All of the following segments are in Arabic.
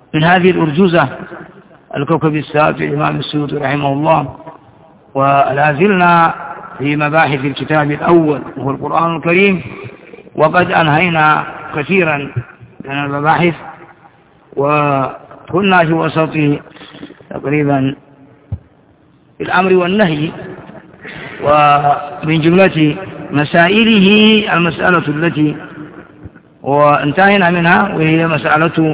من هذه الأرجوزة الكوكب السابع الإمام السيوطي رحمه الله. ولا زلنا في مباحث الكتاب الأول وهو القرآن الكريم، وقد أنهينا كثيرا من المباحث وكنا في وسط تقريبا الأمر والنهي، ومن جملة مسائله المسألة التي وانتهينا منها وهي مسألة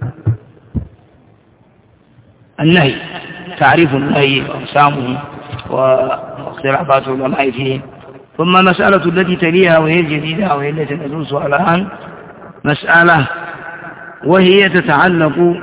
النهي، تعريف النهي وأقسامه واختلافات العلماء فيه. ثم المسألة التي تليها وهي الجديدة وهي التي ندرسها الآن مسألة وهي تتعلق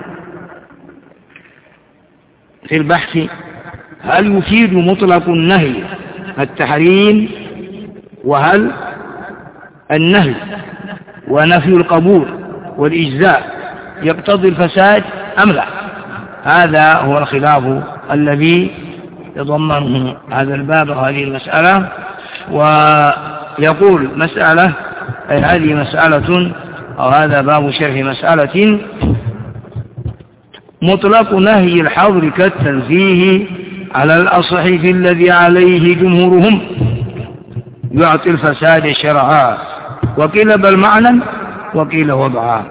في البحث: هل يفيد مطلق النهي التحريم؟ وهل النهي ونفي القبول والإجزاء يقتضي الفساد أم لا؟ هذا هو الخلاف الذي يضمنه هذا الباب وهذه المسألة. ويقول مسألة أي هذه مسألة أو هذا باب شرح مسألة: مطلق نهي الحظر كالتنزيه على الأصح في الذي عليه جمهورهم يعطي الفساد شرعا، وقيل بل معنى وقيل وضعا.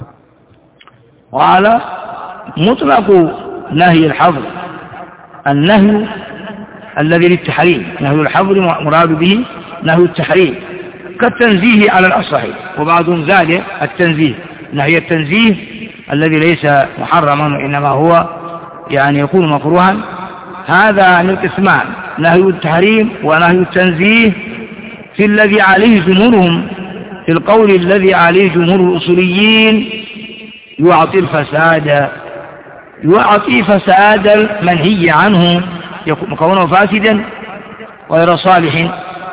وعلى مطلق نهي الحظر النهي الذي للتحريم، نهي الحظر مراد به نهي التحريم كالتنزيه على الأصح، وبعضهم ذلك التنزيه نهي التنزيه الذي ليس محرما وإنما هو يعني يكون مكروها. هذا من القسمان: نهي التحريم ونهي التنزيه في الذي عليه جمهورهم، في القول الذي عليه جمهور الأصوليين يعطي الفساد، يعطي فساد المنهي عنه كونه فاسدا غير صالح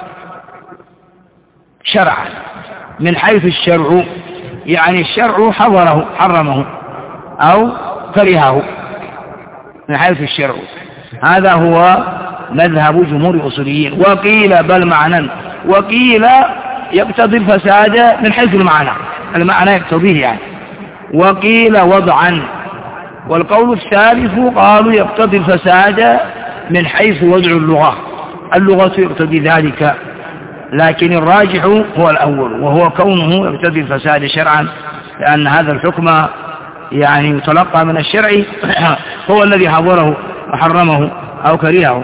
شرعا من حيث الشرع، يعني الشرع حرمه أو كرهه من حيث الشرع. هذا هو مذهب جمهور الأصوليين. وقيل بل معنى، وقيل يقتضي الفساد من حيث المعنى يقتضيه يعني. وقيل وضعا، والقول الثالث قالوا يقتضي الفساد من حيث وضع اللغة يقتضي ذلك، لكن الراجح هو الأول وهو كونه يقتضي الفساد شرعا، لأن هذا الحكم يعني يتلقى من الشرع هو الذي حظره وحرمه أو كرهه.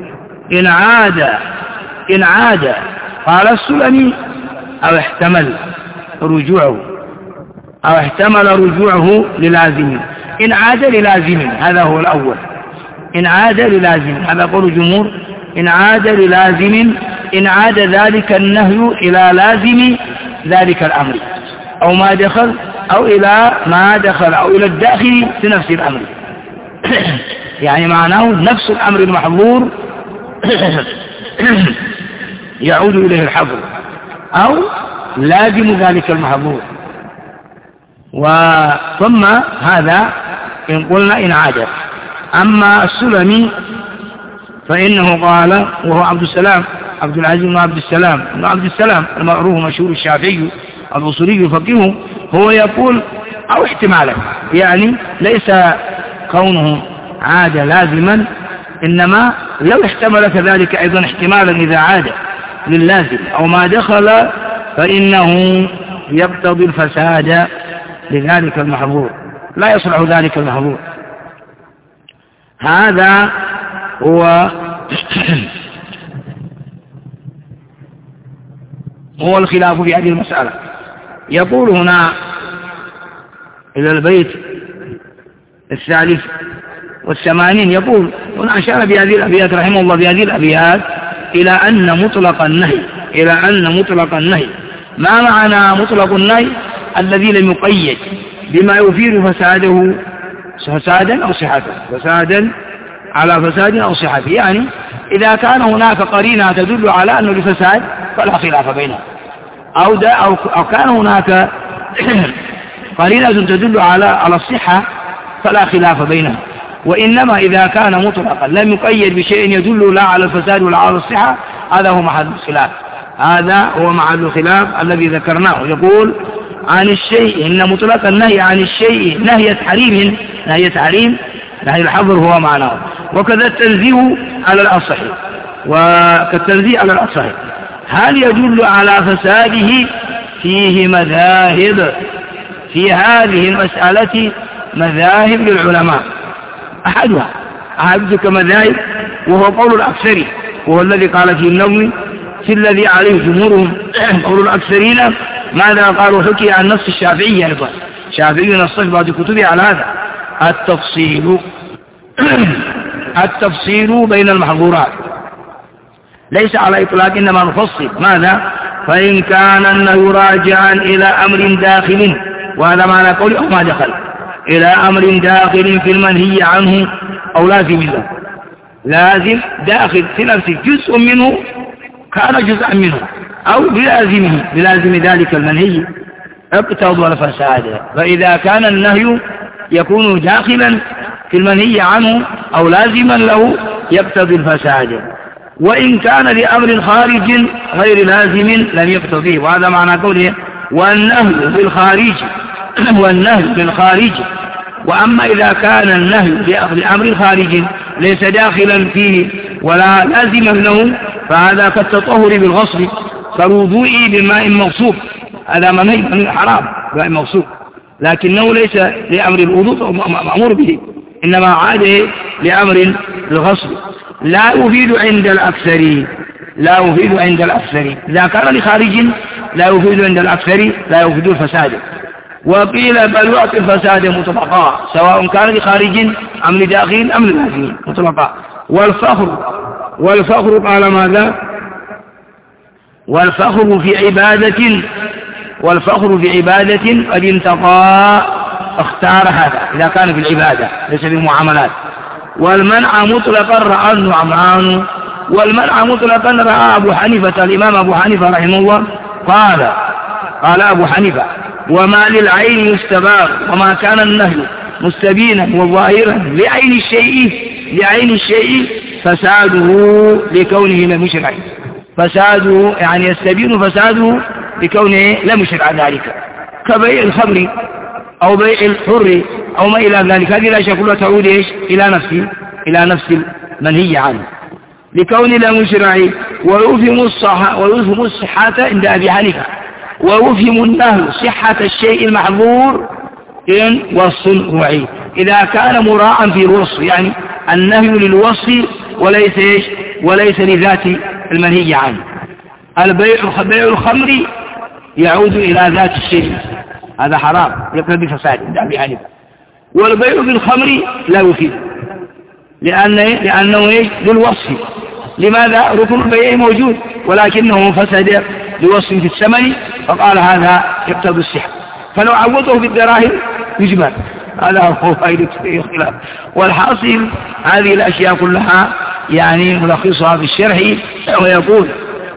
إن عاد قال السلمي أو احتمل رجوعه للازم. إن عاد للازم هذا هو الأول، إن عاد للازم هذا قول الجمهور. إن عاد للازم، إن عاد ذلك النهي إلى لازم ذلك الأمر أو ما دخل أو إلى ما دخل أو إلى الداخل في نفس الأمر يعني معناه نفس الأمر المحظور يعود إليه الحظر أو لازم ذلك المحظور. ثم هذا إن قلنا إن عاد. أما السلمي فإنه قال، وهو عبد العزيز بن عبد السلام المعروف مشهور الشافعي الأصولي الفقيه، هو يقول أو احتمالا، يعني ليس كونه عاد لازما، إنما لو احتمل كذلك أيضا احتمالا إذا عاد لللازم أو ما دخل فإنه يقتضي الفساد لذلك المحظور، لا يصلح ذلك المحظور. هذا هو الخلاف في هذه المسألة. يقول هنا إلى البيت 83 يقول هنا أشار بهذه الأبيات رحمه الله بهذه الأبيات إلى أن مطلق النهي ما معنى مطلق النهي؟ الذي لم يقيد بما يفيد فسادا أو صحته، فسادا على فساد أو صحته، يعني إذا كان هناك قرينة تدل على أنه لفساد فلا خلاف بينها، أو كان هناك قرينة تدل على الصحة فلا خلاف بينها. وإنما إذا كان مطلقا لم يقيد بشيء يدل لا على الفساد ولا على الصحة، هذا هو محل الخلاف، الذي ذكرناه. يقول عن الشيء، إن مطلق النهي عن الشيء نهي تحريم، نهي الحظر هو معناه. وكذا التنزيه على الأصح، وكالتنزيه على الأصح. هل يدل على فساده؟ فيه مذاهب في هذه المسألة، مذاهب للعلماء، أحدها أحدث مذاهب وهو قول الأكثر، وهو الذي قال في النووي في الذي عليه جمهورهم قول الأكثرين. ماذا قالوا؟ حكي عن نص الشافعي أيضا، الشافعي نص بعض كتبه على هذا التفصيل بين المحظورات، ليس على إطلاق، إنما نفصل. ماذا؟ فإن كان النهي راجعا إلى أمر داخل، وهذا معنى قولي أو ما دخل، إلى أمر داخل في المنهي عنه أو لازم له، لازم داخل في نفسه، جزء منه كان جزءا منه، أو بلازم ذلك المنهي اقتضى الفساد. فإذا كان النهي يكون داخلا في المنهي عنه أو لازما له يقتضي الفساد. وإن كان لأمر خارج غير لازم لم يقتضيه، وهذا معنى قوله والنهي بالخارج. وأما إذا كان النهي لأمر خارج ليس داخلا فيه ولا لازما له، فهذا كالتطهر بالغسل، كالوضوء بماء مغصوب، هذا منهي حرام بماء مغصوب، لكنه ليس لأمر الوضوء مأمور به، إنما عاد لأمر الغسل. لا يفيد عند الأكثر، إذا كان لخارج لا يفيد عند الأكثر، لا يفيد الفساد. وقيل بل يعطي الفساد مطلقا، سواء كان لخارج أم لداخل أم لداخل مطلقا. والفخر قال ماذا؟ والفخر في عبادة قد انتقى، اختار هذا إذا كان في العبادة ليس في المعاملات. والمنع مطلقا رأى النعمان، والمنع مطلقا رأى أبو حنيفة، الإمام أبو حنيفة رحمه الله قال أبو حنيفة وما للعين يستبار، وما كان النهي مستبينا وظاهرا لعين الشيء فساده لكونه لم يشرع، فساده يعني يستبين فساده لكونه لم يشرع ذلك، كبيع الخمر أو بيع الحر أو ما إلى ذلك. هذه لا شك كلها تعود إلى نفس المنهي عنه لكون لم يشرع. ويفهم الصحة عند أبي حنيفة، ويفهم النهي صحة الشيء المحظور إن والصنع إذا كان مراعا في الوصف، يعني النهي للوصف وليس لذات المنهي عنه. بيع الخمر يعود إلى ذات الشيء، هذا حرام يقتضي فساد عند أبي حنيفة. والبيع بالخمر لا يفيد لأنه للوصف. لماذا؟ ركن البيع موجود ولكنه فسد لوصف في الثمن، فقال هذا يقتضي الصحة، فلو عوضه بالدراهم يجمل. هذا هو فائدة الخلاف. والحاصل هذه الأشياء كلها يعني ملخصها في الشرح، ويقول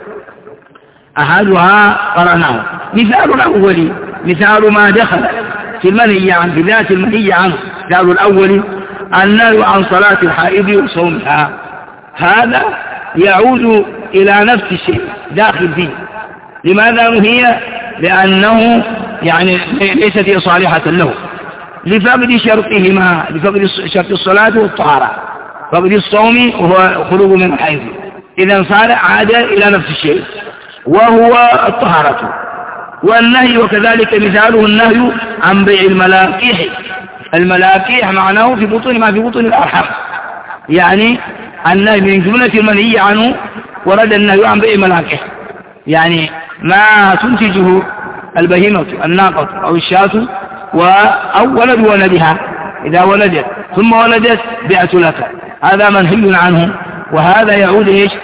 أحدها قرأناه. مثال الأول مثال ما دخل في المنهي عن ذات المنهي عنه. مثال الأول النهي عن صلاة الحائض وصومها، هذا يعود إلى نفس الشيء داخل فيه. لماذا نهي؟ لأنه يعني ليست صالحة له لفقد شرطهما، لفقد شرط الصلاة والطهارة، فقد الصوم وهو خروج من الحيض، إذا صار عاد إلى نفس الشيء وهو الطهارة. والنهي وكذلك مثاله النهي عن بيع الملاكيح معناه في بطون ما في بطون الأرحام، يعني النهي من جملة المنهي عنه ورد النهي عن بيع الملاكيح، يعني ما تنتجه البهيمة الناقة أو الشاة أو ولد ولدها، إذا ولدت ثم ولدت بعت لك، هذا منهي عنه، وهذا يعود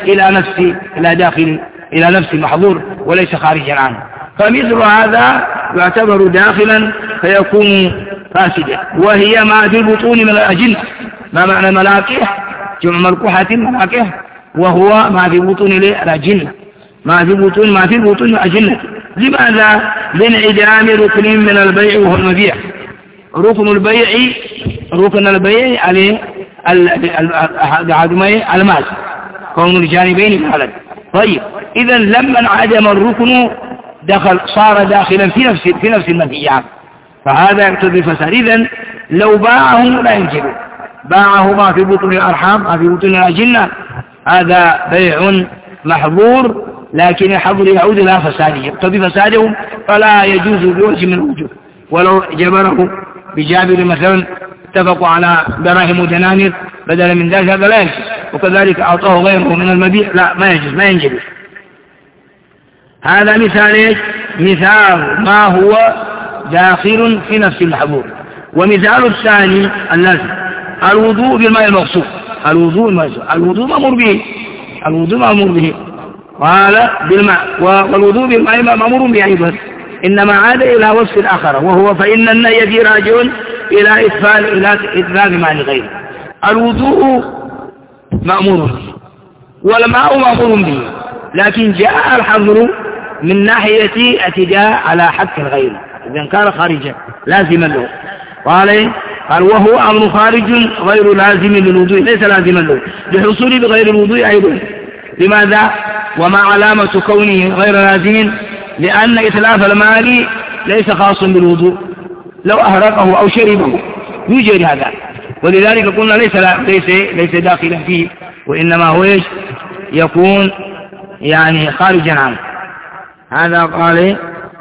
إلى نفس المحظور وليس خارجا عنه. فمثل هذا يعتبر داخلا فيكون فاسدا. وهي ما في البطون من الأجنة. ما معنى ملاكيح؟ جمع ملكوحة ملاكيح، وهو ما في بطون الأجنة، ما في بطون الأجنة. لماذا؟ لانعدام ركن من البيع وهو المبيع. ركن البيع عليه المال، كون الجانبين الحلال. طيب إذا لما انعدم الركن صار داخلا في نفس المنهي عنه، فهذا يقتضي الفساد. إذن لو باعه لا ينجب، باعه ما في بطون الأرحام ما في بطون الأجنة، هذا بيع محظور، لكن الحظر يعود إلى فساده، يقتضي فساده، فلا يجوز بوجه من الوجوه. ولو جبره بجابر مثلا اتفقوا على دراهم ودنانير بدلا من ذلك، هذا لا يجوز. وكذلك أعطاه غيره من المبيع، لا ما يجوز، ما ينجب. هذا مثال ايش؟ مثال ما هو داخل في نفس المحظور. ومثال الثاني اللازم الوضوء بالماء المغصوب. الوضوء مأمور به قال بالماء، والوضوء بالماء مأمور به أيضا، إنما عاد إلى وصف الآخر، وهو فإن النهي فيه راجع إلى إتلاف ماء غيره. الوضوء مأمور به والماء مأمور به، لكن جاء الحظر من ناحية اعتداء على حق الغير، إذا كان خارجا لازما له. قال وهو أمر خارج غير لازم للوضوء، ليس لازما له لحصول بغير الوضوء أيضا. لماذا؟ وما علامة كونه غير لازم؟ لأن إتلاف المال ليس خاصا بالوضوء، لو أهرقه أو شربه يوجد هذا، ولذلك قلنا ليس داخلا فيه، وإنما هو ايش؟ يكون يعني خارجا عنه. هذا قال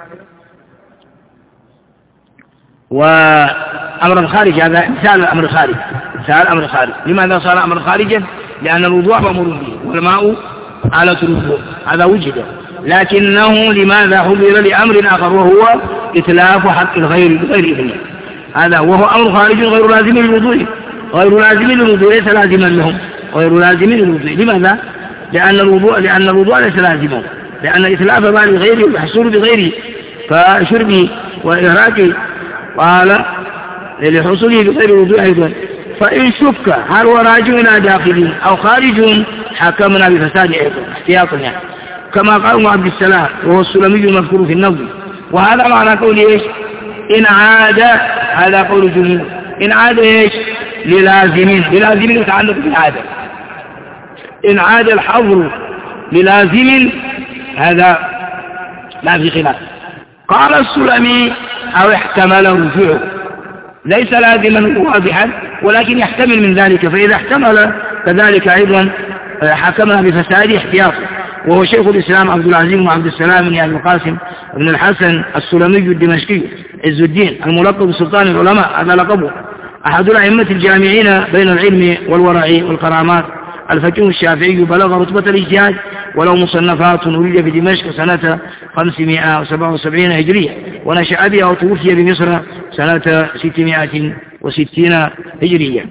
وأمر الخارج، هذا مثال الأمر الخارج. لماذا صار أمر خارجا؟ لأن الوضوء مأمور به والماء آلة الوضوء، هذا وجد، لكنه لماذا حضر لأمر آخر وهو إتلاف حق الغير بغير إذنه. هذا وهو أمر خارج غير لازم للوضوء، ليس لازما لهم، غير لازم للوضوء. لماذا؟ لأن الوضوء ليس لازما، لأن إتلاف مال غيره يحصل بغيره فشربه وإهراقه، قال لحصوله بغير الوضوء أيضا. فإن شك هل هو راجع إلى داخل أو خارج حكمنا بفساد أيضا احتياطا، يعني كما قال ابن عبد السلام وهو السلمي المذكور في النظم. وهذا معنى قول ايش؟ إن عاد، هذا قول جمهور، إن عاد ايش؟ للازم يتعلق بالعادة. إن عاد الحظر للازم هذا لا في خلاف. قال السلمي أو احتمل رجوعه، ليس لازما واضحا ولكن يحتمل من ذلك، فإذا احتمل كذلك أيضا حكمنا بفساد احتياطا. وهو شيخ الإسلام عبد العزيز بن عبد السلام بن أبي القاسم بن الحسن السلمي الدمشقي عز الدين الملقب بسلطان العلماء، هذا لقبه، أحد الأئمة الجامعين بين العلم والورع والكرامات، الفقيه الشافعي، بلغ رتبة الاجتهاد، وله مصنفات، ولد في دمشق سنة 577 هجرية، ونشأ بها وتوفي بمصر سنة 660 هجرية.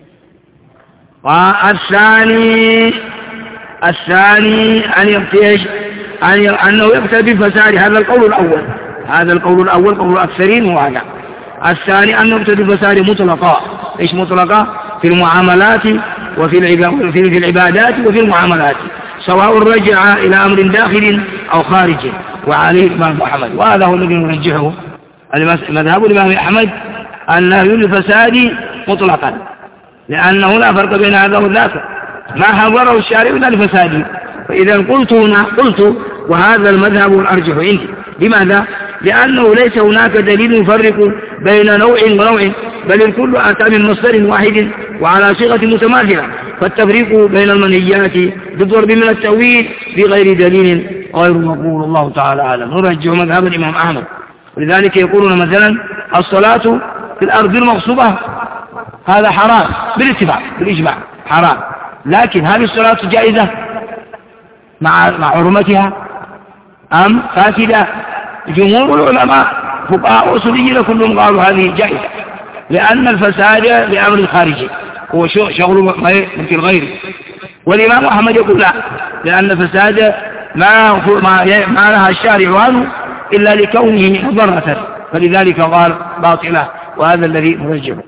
والثاني أنه يقتضي الفساد، هذا القول الأول قول الأكثرين، وهذا الثاني أنه يقتضي الفساد مطلقا. إيش مطلقا؟ في المعاملات وفي العبادات وفي المعاملات، سواء رجع إلى أمر داخل أو خارج. وعليه الإمام أحمد، وهذا هو الذي نرجحه مذهب الإمام أحمد، أنه للفساد مطلقا، لأنه لا فرق بين هذا وذاك، ما حضره الشارع إلا لفساده. فإذا قلت وهذا المذهب الأرجح عندي. لماذا؟ لأنه ليس هناك دليل يفرق بين نوع ونوع، بل الكل أتى من مصدر واحد وعلى صيغة متماثلة، فالتفريق بين المنهيات بالضرب من التأويل بغير دليل غير مقبول. الله تعالى أعلم. نرجح مذهب الإمام أحمد، ولذلك يقولون مثلا الصلاة في الأرض المغصوبة هذا حرام بالاتفاق بالإجماع حرام، لكن هل الصلاة جائزة مع حرمتها أم فاسدة؟ جمهور العلماء فقهاء أصوليين كلهم قالوا هذه جائزة، لأن الفساد لأمر خارجي هو شغل ملك الغير. والإمام أحمد يقول لا، لأن الفساد ما لها الشارع عنه إلا لكونه ضرة، فلذلك قال باطلة، وهذا الذي نرجحه.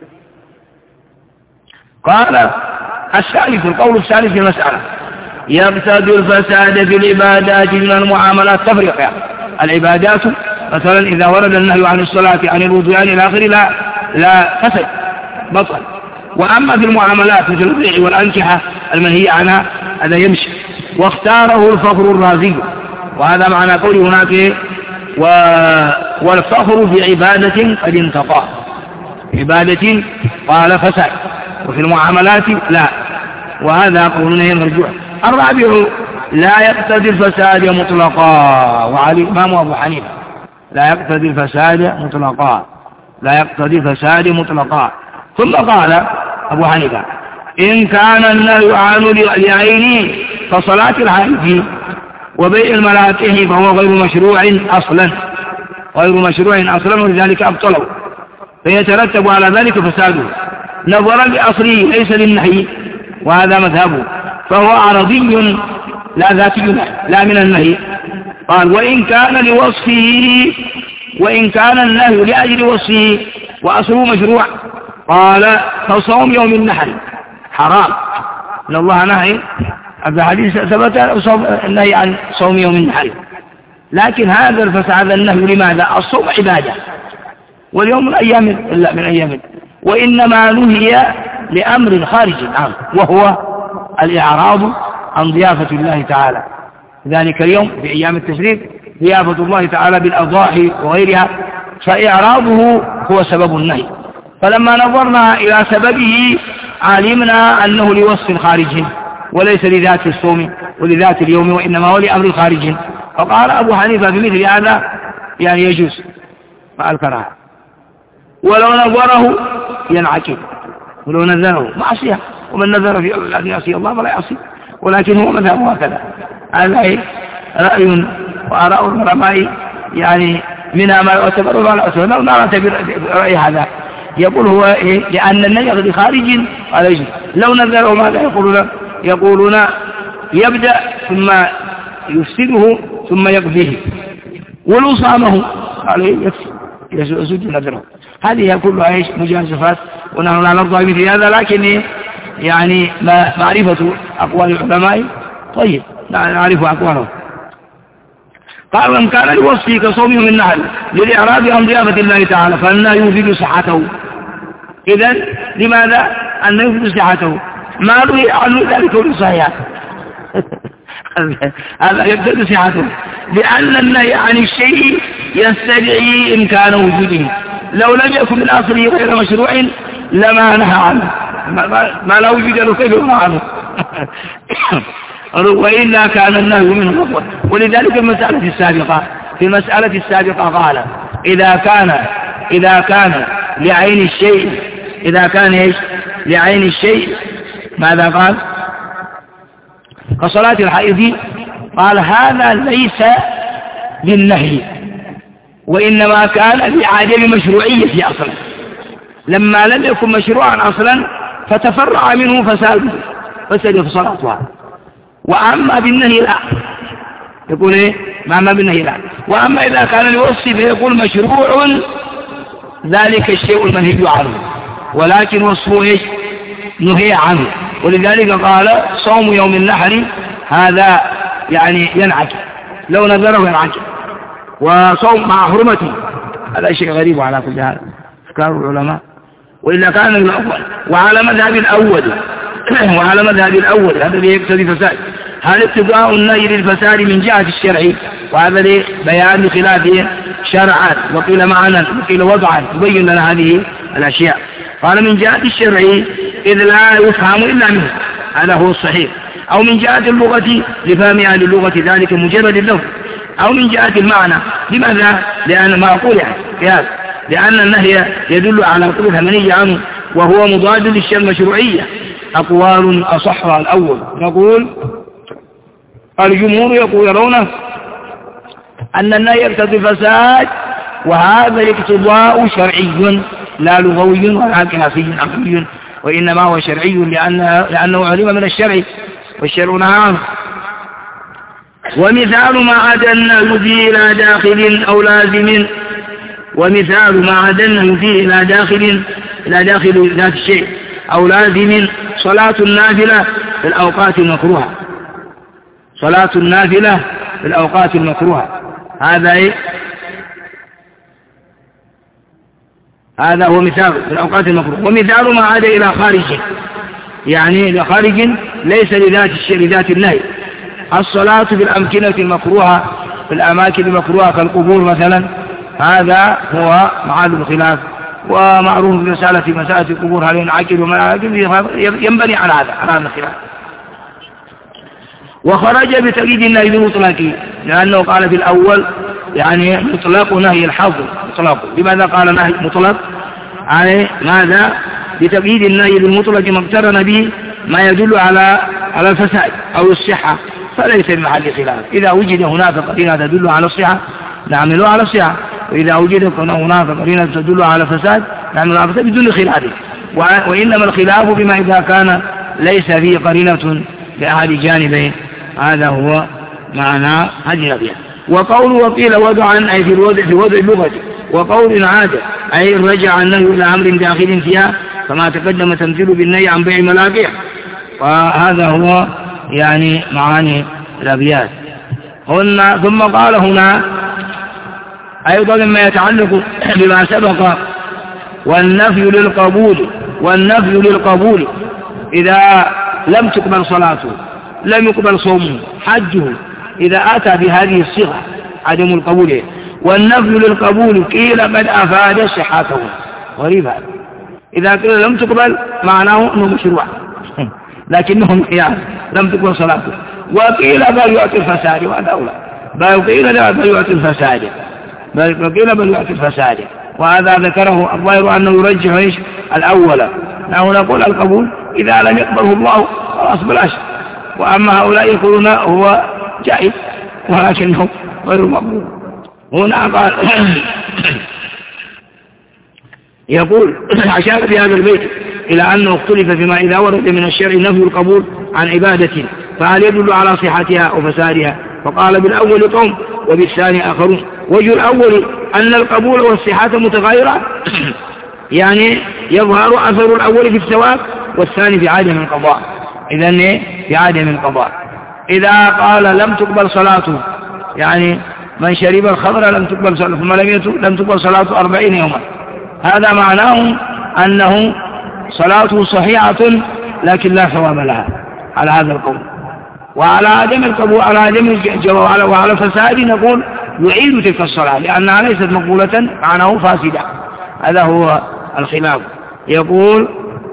قال القول الثالث في المسألة يقتضي الفساد في العبادات من المعاملات تفرقة. العبادات مثلا إذا ورد النهي عن الصلاة عن الوضوء إلى آخره لا فسد بطل. وأما في المعاملات مثل البيع والأنكحة المنهي عنها هذا يمشي. واختاره الفخر الرازي، وهذا معنى قوله هناك والفخر بعبادة قد انتقى، عبادة قال فساد، وفي المعاملات لا، وهذا قولنا مرجوح. الرابع لا يقتضي الفساد مطلقا، وعلى الإمام أبو حنيفة لا يقتضي الفساد مطلقا، لا يقتضي الفساد مطلقا. ثم قال أبو حنيفة إن كان النهي عنه لعينه كصلاة الحائض وبيع الملاكح فهو غير مشروع أصلا، غير مشروع أصلا، ولذلك أبطله، فيترتب على ذلك فساده نظرا لأصله ليس للنهي، وهذا مذهبه، فهو عرضي لا ذاتي لا من النهي. قال وإن كان لوصفه، وإن كان النهي لأجل وصفه وأصله مشروع، قال كصوم يوم النحر حرام، إن الله نهي، الحديث ثبت النهي عن صوم يوم النحر، لكن هذا الفساد النهي لماذا؟ الصوم عبادة، واليوم من أيام وإنما نهي لأمر خارج عنه، وهو الإعراض عن ضيافة الله تعالى. ذلك اليوم في أيام التشريق ضيافة الله تعالى بالأضاحي وغيرها، فإعراضه هو سبب النهي. فلما نظرنا إلى سببه علمنا أنه لوصف خارج وليس لذات الصوم ولذات اليوم، وإنما هو لأمر خارج. فقال أبو حنيفة في مثل هذا يعني يجوز مع الكراهة، ولو نظره ينعكس، ولو نذره معصية، ومن نذر في أن يعصي الله فلا يعصي، ولكن هو مذهبه هكذا. هذا رأي وآراء العلماء يعني منها ما يعتبر وما لا يعتبر، لا نعتبر رأي هذا، يقول هو لأن النذر بخارج قال يجوز. لو نذره ماذا يقولون يبدأ ثم يفسده ثم يقضيه، ولو صامه قال يكفي يسد نذره. هذه كلها مجازفات، ونحن لا نرضى مثل هذا، لكن يعني معرفة أقوال العلماء طيب، نعرف أقوالهم. قال وإن كان لوصفه كصوم يوم النحر للإعراض عن ضيافة الله تعالى فالنهي يفيد صحته. إذن لماذا أن يفيد صحته؟ ما نهي عنه ذلك كله صحيح هذا يفيد صحته، لأن النهي عن الشيء يستدعي إمكان وجوده، لو لم يكن من أصله غير مشروع لما نهى عنه، ما لا وجود له كيف ينهى عنه وإلا كان النهي منه أفضل. ولذلك في المسألة السابقة قال إذا كان لعين الشيء، إذا كان لعين الشيء ماذا قال؟ كصلاة الحائض، قال هذا ليس للنهي، وإنما كان لعدم مشروعية أصلا، لما لم يكن مشروعا أصلا فتفرع منه فسد صلاتها. وأما بالنهي لا، يقول أما بالنهي لا. وأما إذا كان لوصف فيقول مشروع ذلك الشيء المنهي عنه، ولكن وصفه نهي عنه. ولذلك قال صوم يوم النحر هذا يعني ينعكس، لو نذره ينعكس، وصوم مع حرمته هذا شيء غريب على كل هذا أفكار العلماء. وإلا كان الأول وعلى مذهب الأول هذا اللي يقتضي فساد. هل ابتداء النهي للفساد من جهة الشرع، وهذا بيان خلافه شرعا، وقيل معنى وقيل وضعا يبين لنا هذه الأشياء. قال من جهة الشرع إذ لا يفهم إلا منه، هذا هو الصحيح، أو من جهة اللغة لفهم أهل اللغة ذلك مجرد اللفظ، أو من جهة المعنى. لماذا؟ لأن ما أقول لأن النهي يدل على قبح منهي عنه، وهو مضاد للمشروعية. أقوال أصحها الأول، نقول الجمهور يرون أن النهي يقتضي الفساد، وهذا الاقتضاء شرعي لا لغوي ولا قياسي عقلي، وإنما هو شرعي لأنه علم من الشرع، والشرع نهى عنه. ومثال ما عدا النهي فيه إلى داخل أو لازم، ومثال ما عدا النهي فيه إلى داخل ذات الشيء أو لازم صلاة النافلة في الأوقات المكروهة، صلاة النافلة في الأوقات المكروهة، هذا هو مثال في الأوقات المكروهة. ومثال ما عاد إلى خارج، يعني إلى خارج ليس لذات النهي، الصلاة في الأمكنة المكروهة في الأماكن المكروهة كالقبور مثلا، هذا هو محل الخلاف. ومعروف في مسألة القبور هل ينعقد وما ينعقد ينبني على هذا الخلاف. وخرج بتقييد النهي المطلق، لأنه قال في الأول يعني مطلق نهي الحظر مطلق. لماذا قال نهي مطلق؟ يعني ماذا؟ بتقييد النهي بالمطلق ما اقترن به ما يدل على الفساد أو الصحة، فليس بمحل خلاف. إذا وجد هناك قرينة تدل على الصحة نعمله على الصحة، وإذا وجد هناك قرينة تدل على الفساد نعمله على الفساد بدون خلاف. وإنما الخلاف بما إذا كان ليس فيه قرينة لأحد جانبين. هذا هو معنى هذه الأبيات. وقول وقيل وضعا أي في وضع اللغة، وقول عاد أي رجع النهي إلى أمر داخل فيها، كما تقدم تمثيل بالنهي عن بيع الملاقيح. وهذا هو يعني معاني الأبيات. ثم قال هنا أيضا مما يتعلق بما سبق، والنفي للقبول إذا لم تقبل صلاته، لم يقبل صومه، حجه، إذا أتى بهذه الصيغة عدم القبول. والنفي للقبول قيل قد أفاد صحته. غريب هذا، إذا قيل لم تقبل معناه أنه مشروع لكنهم يعني لم تقبل صلاته. وقيل بل يؤتي الفساد، وهذا أولى. بل قيل بل يؤتي الفساد، وهذا ذكره الظاهر أنه يرجح إيش الأول. نحن نقول القبول إذا لم يقبله الله خلاص بلاش، وأما هؤلاء يقولون هو جائز ولكنه غير مقبول. هنا قال يقول أشار في هذا البيت إلى أنه اختلف فيما إذا ورد من الشرع نفي القبول عن عبادة فهل يدل على صحتها أو فسادها. فقال بالأول قوم وبالثاني آخرون. وجه الأول أن القبول والصحة متغيرة يعني يظهر أثر الأول في الثواب والثاني في عدم القضاء. إذن في عدم القضاء. إذا قال لم تقبل صلاته، يعني من شرب الخمر لم تقبل صلاته ثم لم تقبل صلاته 40 يوما، هذا معناه أنه صلاته صحيحة لكن لا ثواب لها على هذا القول. وعلى عدم القبول على عدم الجواب وعلى فساد نقول يعيد تلك الصلاة لأنها ليست مقبولة معناه فاسدة. هذا هو الخلاف. يقول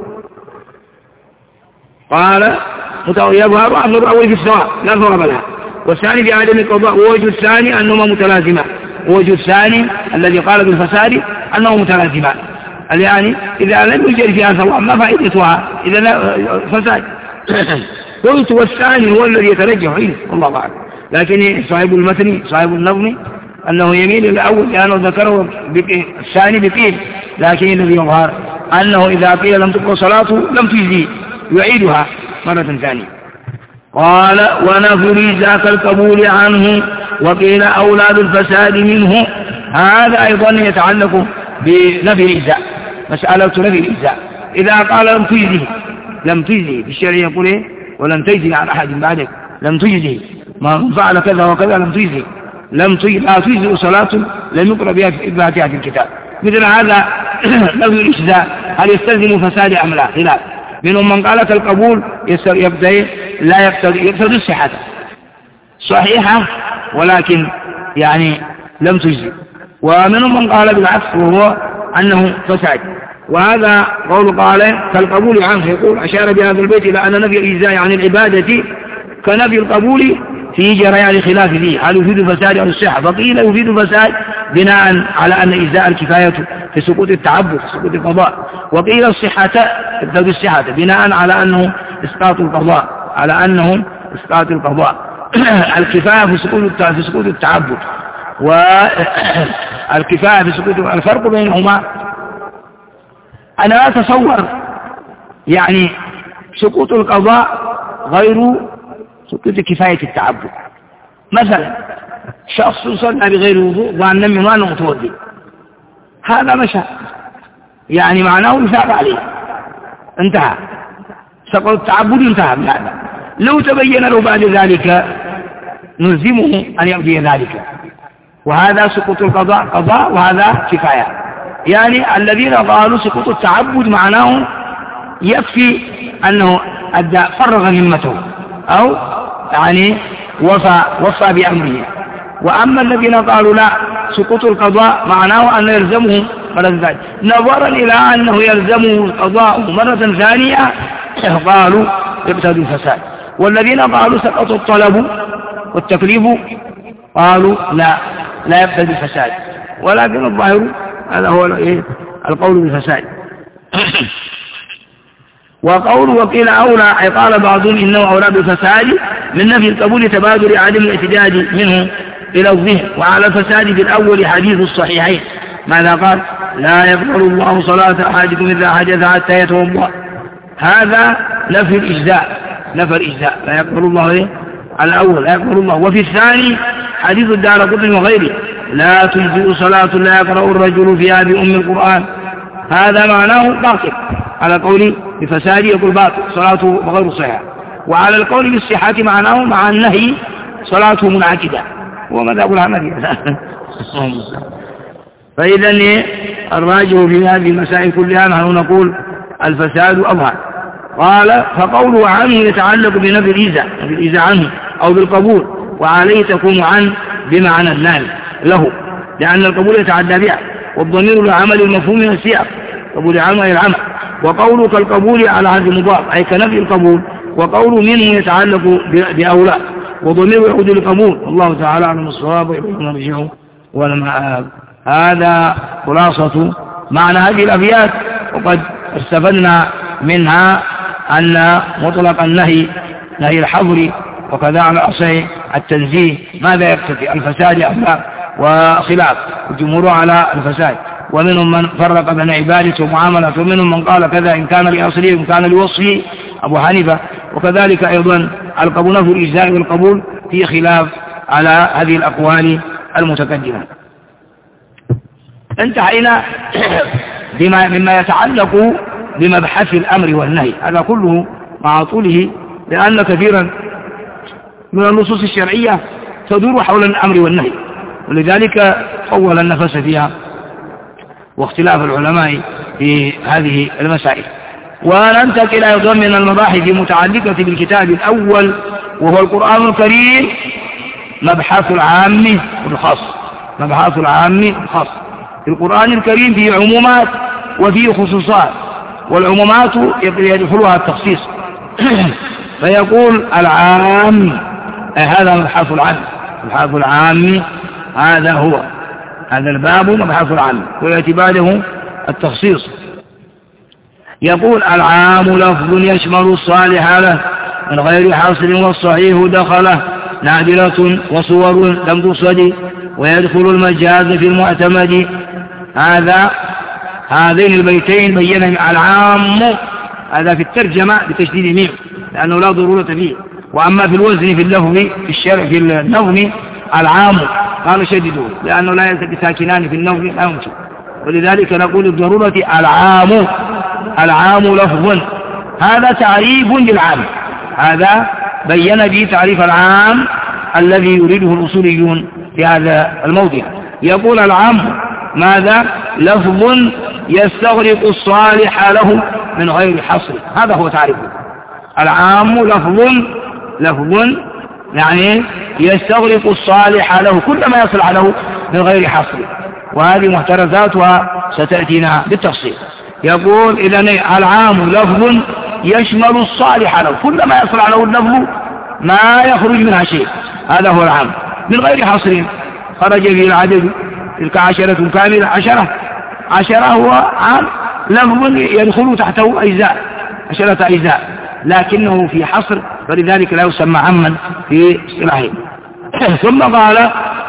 قال يظهر أمر الأول في الثواب لا ثواب لها، والثاني في عدم القضاء. ووجه الثاني أنهما متلازمان. ووجه الثاني الذي قال بالفساد أنه متلازمان، يعني إذا لم يوجد فيها ثواب ما فائدتها إذا لا فساد. قلت والثاني هو الذي يترجح فيه والله أعلم، لكن صاحب المتن صاحب النظم أنه يميل الأول لأنه ذكره الثاني بقيل، لكن الذي يظهر أنه إذا قيل لم تقبل صلاته لم تجزي يعيدها مرة ثانية. قال ونفي ذاك القبول عنه وقيل أولاد الفساد منه. هذا أيضا يتعلق بنفي الإجزاء، مسألة نفي الإجزاء. إذا قال لم تجزي بالشرع يقول إيه؟ ولم تجزي عن أحد بعدك، لم تجزي ما فعل كذا وكذا لم تجزي، لا تجزي صلاة لم يقرأ بها في فاتحة الكتاب. مثل هذا نفي الإجزاء هل يستلزم فساد أم لا؟ خلاف. منهم من قال القبول لا يقتضي الصحة، صحيحة ولكن يعني لم تجزي. ومنهم من قال بالعكس وهو أنه فساد. وهذا قول قال كالقبول عنه. يقول أشار بهذا البيت إلى أن نفي الإجزاء عن العبادة كنفي القبول في جريان خلاف فيه هل يفيد فساد أو الصحة. فقيل يفيد فساد بناء على أن إجزاء الكفاية في سقوط التعبد في سقوط القضاء، وقيل الصحة تقتضي الصحة بناء على أنه إسقاط القضاء الكفاية في سقوط التعبد والكفاية في سقوط. الفرق بينهما أنا لا أتصور يعني سقوط القضاء غير سقوط كفاية التعبد. مثلا شخص صلى بغير وضوء وأن لم يمانع متوضئ، هذا مشى يعني معناه يثاب عليه، انتهى سقوط التعبد انتهى بهذا. لو تبين له بعد ذلك نلزمه أن يقضي ذلك، وهذا سقوط القضاء قضاء وهذا كفاية. يعني الذين قالوا سقوط التعبد معناه يكفي أنه فرغ همته أو يعني وفى بأمره، وأما الذين قالوا لا سقوط القضاء معناه أن يلزمه مرة ثانية نظرا إلى أنه يلزمه القضاء مرة ثانية قالوا يقتضي الفساد. والذين قالوا سقط الطلب والتكليف قالوا لا يقتضي الفساد، ولكن الظاهر هذا هو القول بالفساد. وقول وقيل أولى أي قال بعضهم إنه أولى بالفساد من نفي القبول تبادل عدم الاحتجاج منه إلى الظهر. وعلى الفساد في الأول حديث الصحيحين ماذا قال؟ لا يقبل الله صلاة أحدكم إذا حدث حتى يتوضأ. هذا نفي الإجزاء، لا يقبل الله على الأول لا يقبل الله. وفي الثاني حديث الدارقطني وغيره لا تجزئ صلاة لا يقرأ الرجل فيها بأم القرآن. هذا معناه باطل، على قول بفساد يقول باطل صلاته غير صحيحة، وعلى القول بالصحة معناه مع النهي صلاته منعكدة، ومذهب الحنفية. فإذا الراجح في هذه المسائل كلها نحن نقول الفساد أظهر. قال فقوله عنه يتعلق بنفي الإيذاء عنه أو بالقبول، وعليه تكون عنه بمعنى النهي له، لأن القبول يتعدى بها، والضمير لعمل المفهوم من السياق قبول عمل العمل. وقوله كالقبول على هذا المضاف أي كنفي القبول، وقوله منه يتعلق بأولى، وضمير يعود للقبول. الله تعالى أعلم الصواب ويرجعه والمآب. هذا خلاصة معنى هذه الأبيات. وقد استفدنا منها أن مطلق النهي نهي الحظر، وكذا على أصح التنزيه ماذا يقتضي الفساد أخلاق وخلاف، الجمهور على الفساد، ومنهم من فرق بين عبادته ومعاملته، ومنهم من قال كذا إن كان لأصله وإن كان لوصفه أبو حنيفة. وكذلك أيضا القبول نفي الإجزاء والقبول في خلاف على هذه الأقوال المتقدمة. انتهينا مما يتعلق بمبحث الأمر والنهي، هذا كله مع طوله، لأن كثيرا من النصوص الشرعية تدور حول الأمر والنهي، ولذلك طول النفس فيها واختلاف العلماء في هذه المسائل. وننتقل أيضا من المباحث المتعلقة بالكتاب الأول وهو القرآن الكريم، مبحث العام والخاص. في القرآن الكريم فيه عمومات وفيه خصوصات، والعمومات يدخلها التخصيص. فيقول العام هذا مبحث العام، هذا الباب مبحث العام، ويأتي بعده التخصيص. يقول العام لفظ يشمل الصالح له من غير حصر، والصحيح دخله نادرة وصور لم تصد، ويدخل المجاز في المعتمد. هذين البيتين بين العام، هذا في الترجمة بتشديد الميم لأنه لا ضرورة فيه، وأما في الوزن في اللفظ في الشرع في النظم العام قالوا شددوه لأنه لا يلتقي ساكنان في النظم لا يمكن، ولذلك نقول الضرورة العام لفظ. هذا تعريف للعام، هذا بين به تعريف العام الذي يريده الأصوليون في هذا الموضع. يقول العام ماذا؟ لفظ يستغرق الصالح له من غير حصر، هذا هو تعريفه. العام لفظ يعني يستغرق الصالح له كل ما يصلح له من غير حصر، وهذه محترزاتها ستأتينا بالتفصيل. يقول إذن العام لفظ يشمل الصالح له، كل ما يصلح له اللفظ ما يخرج منها شيء، هذا هو العام من غير حصر. خرج فيه العدد تلك 10 كاملة، 10 هو عام لفظ يدخل تحته 10 أجزاء، لكنه في حصر، فلذلك لا يسمى عاما في اصطلاحه. ثم قال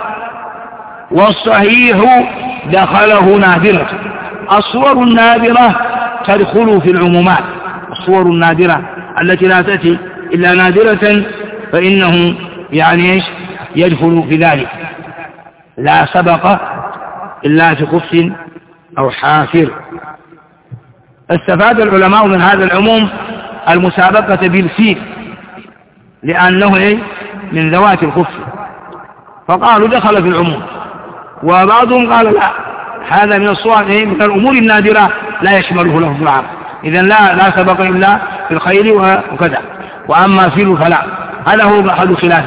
والصحيح دخله نادرة. الصور النادرة تدخل في العمومات، الصور النادرة التي لا تأتي إلا نادرة فإنه يعني يدخل في ذلك. لا سبق إلا في خف أو حافر. استفاد العلماء من هذا العموم المسابقة بالسير، لأنه من ذوات الخف، فقالوا دخل في العموم. وبعضهم قال لا، هذا من الصور من الأمور النادرة لا يشمله لفظ العام، إذن لا سبق إلا في الخير وكذا، وأما فيل فلا. هذا هو أحد خلافه.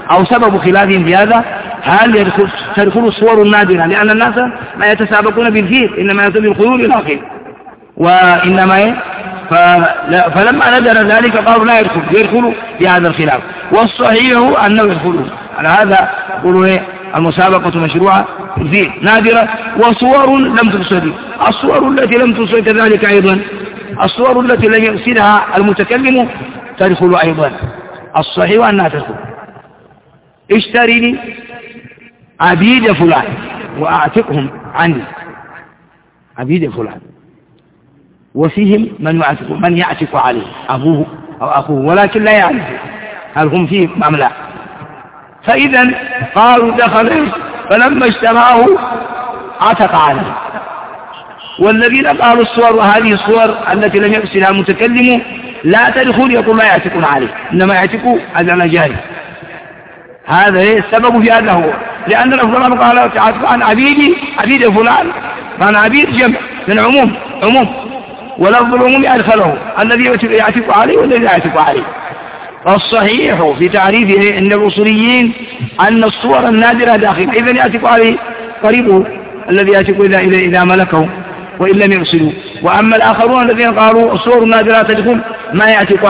أو سبب خلافهم في هذا هل تدخل الصور النادرة، لأن الناس ما يتسابقون بالفيل، إنما يأتون بالخيول إلى آخره، وإنما فلما ندر ذلك قالوا لا يدخل بهذا الخلاف، والصحيح أنه يدخلون. على هذا يقولون المسابقة مشروعة في نادرة، وصور لم تفسد. الصور التي لم تفسد كذلك أيضا، الصور التي لم يفسدها المتكلم تدخل أيضا. الصحيح أنها تدخل. اشتري لي عبيد فلان وأعتقهم عني، عبيد فلان، وفيهم من يعتق عليه أبوه أو أخوه، ولكن لا يعرف هل هم فيه أم لا. فإذا قالوا دخل، فلما اشتراه عتق عليه. والذين قالوا الصور، هذه الصور التي لم يفسدها المتكلم لا تدخل، يقول لا يعتقون عليه، إنما يعتقوا على جاهل. هذا السبب في هذا هو، لأن الأفضل قال تعتق عن عبيد فلان، فعن عبيد جمع من عموم، ولفظ العموم أدخله الذي يعتق عليه والذي لا يعتق عليه. فالصحيح في تعريفه أن الأصوليين أن الصور النادرة داخل، إذن يعتق عليه قريبه الذي يعتق إذا ملكه وإن لم يرسلوا. وأما الآخرون الذين قالوا الصور النادرة تدخل ما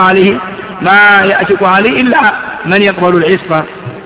يعتق عليه إلا من يقبل العصفة.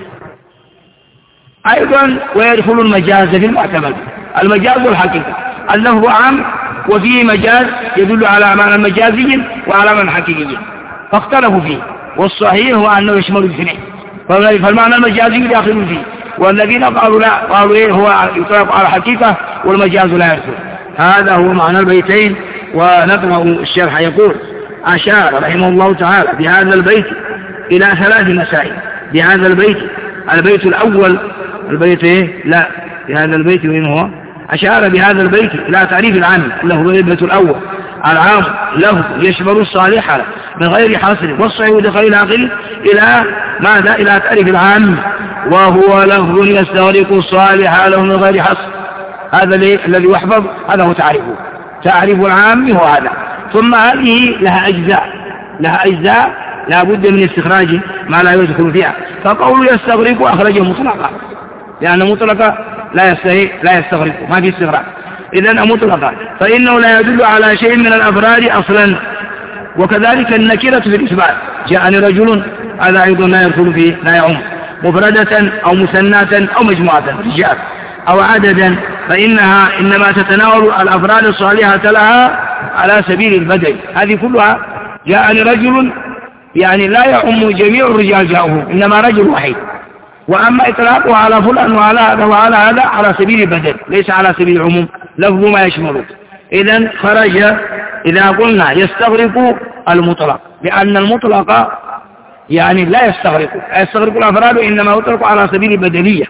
أيضا ويدخل المجاز في المعتمد، المجاز والحقيقة. اللفظ عام وفيه مجاز يدل على معنى مجازي وعلى معنى حقيقي، فاختلفوا فيه، والصحيح هو أنه يشمل الاثنين، فالمعنى المجازي داخل فيه، والذين قالوا لا، قالوا هو يطلق على الحقيقة والمجاز لا يدخل. هذا هو معنى البيتين. ونقرأ الشرح. يقول أشار رحمه الله تعالى بهذا البيت إلى 3 مسائل. بهذا البيت الأول، لا بهذا البيت وين هو؟ أشار بهذا البيت إلى تعريف العام له، البيت الأول العام له يشمل الصالح من غير حصر، والصحيح دخل الآخر إلى ماذا؟ إلى تعريف العام، وهو لفظ يستغرق الصالح له من غير حصر. هذا الذي يحفظ، هذا هو تعريف العام هو هذا. ثم هذه لها أجزاء لا بد من استخراج ما لا يدخل فيها. فقول يستغرق أخرجه مطلقا، لأن مطلقا لا يستغرق، ما في استغراق. إذن مطلقا فإنه لا يدل على شيء من الأفراد أصلا. وكذلك النكرة في الإثبات، جاءني رجل، هذا أيضا لا يدخل فيه، لا يعم. مفردة أو مثناة أو مجموعة رجال أو عددا، فإنها إنما تتناول الأفراد الصالحة لها على سبيل البدء. هذه كلها جاءني رجل، يعني لا يعم جميع الرجال جاءوه، إنما رجل واحد. وأما إطلاقه على فلان وعلى هذا وعلى هذا على سبيل البدل، ليس على سبيل العموم، لفظ ما يشمله. إذن خرج إذا قلنا يستغرق المطلق، لأن المطلق يعني لا يستغرق الأفراد، إنما يطلق على سبيل البدلية.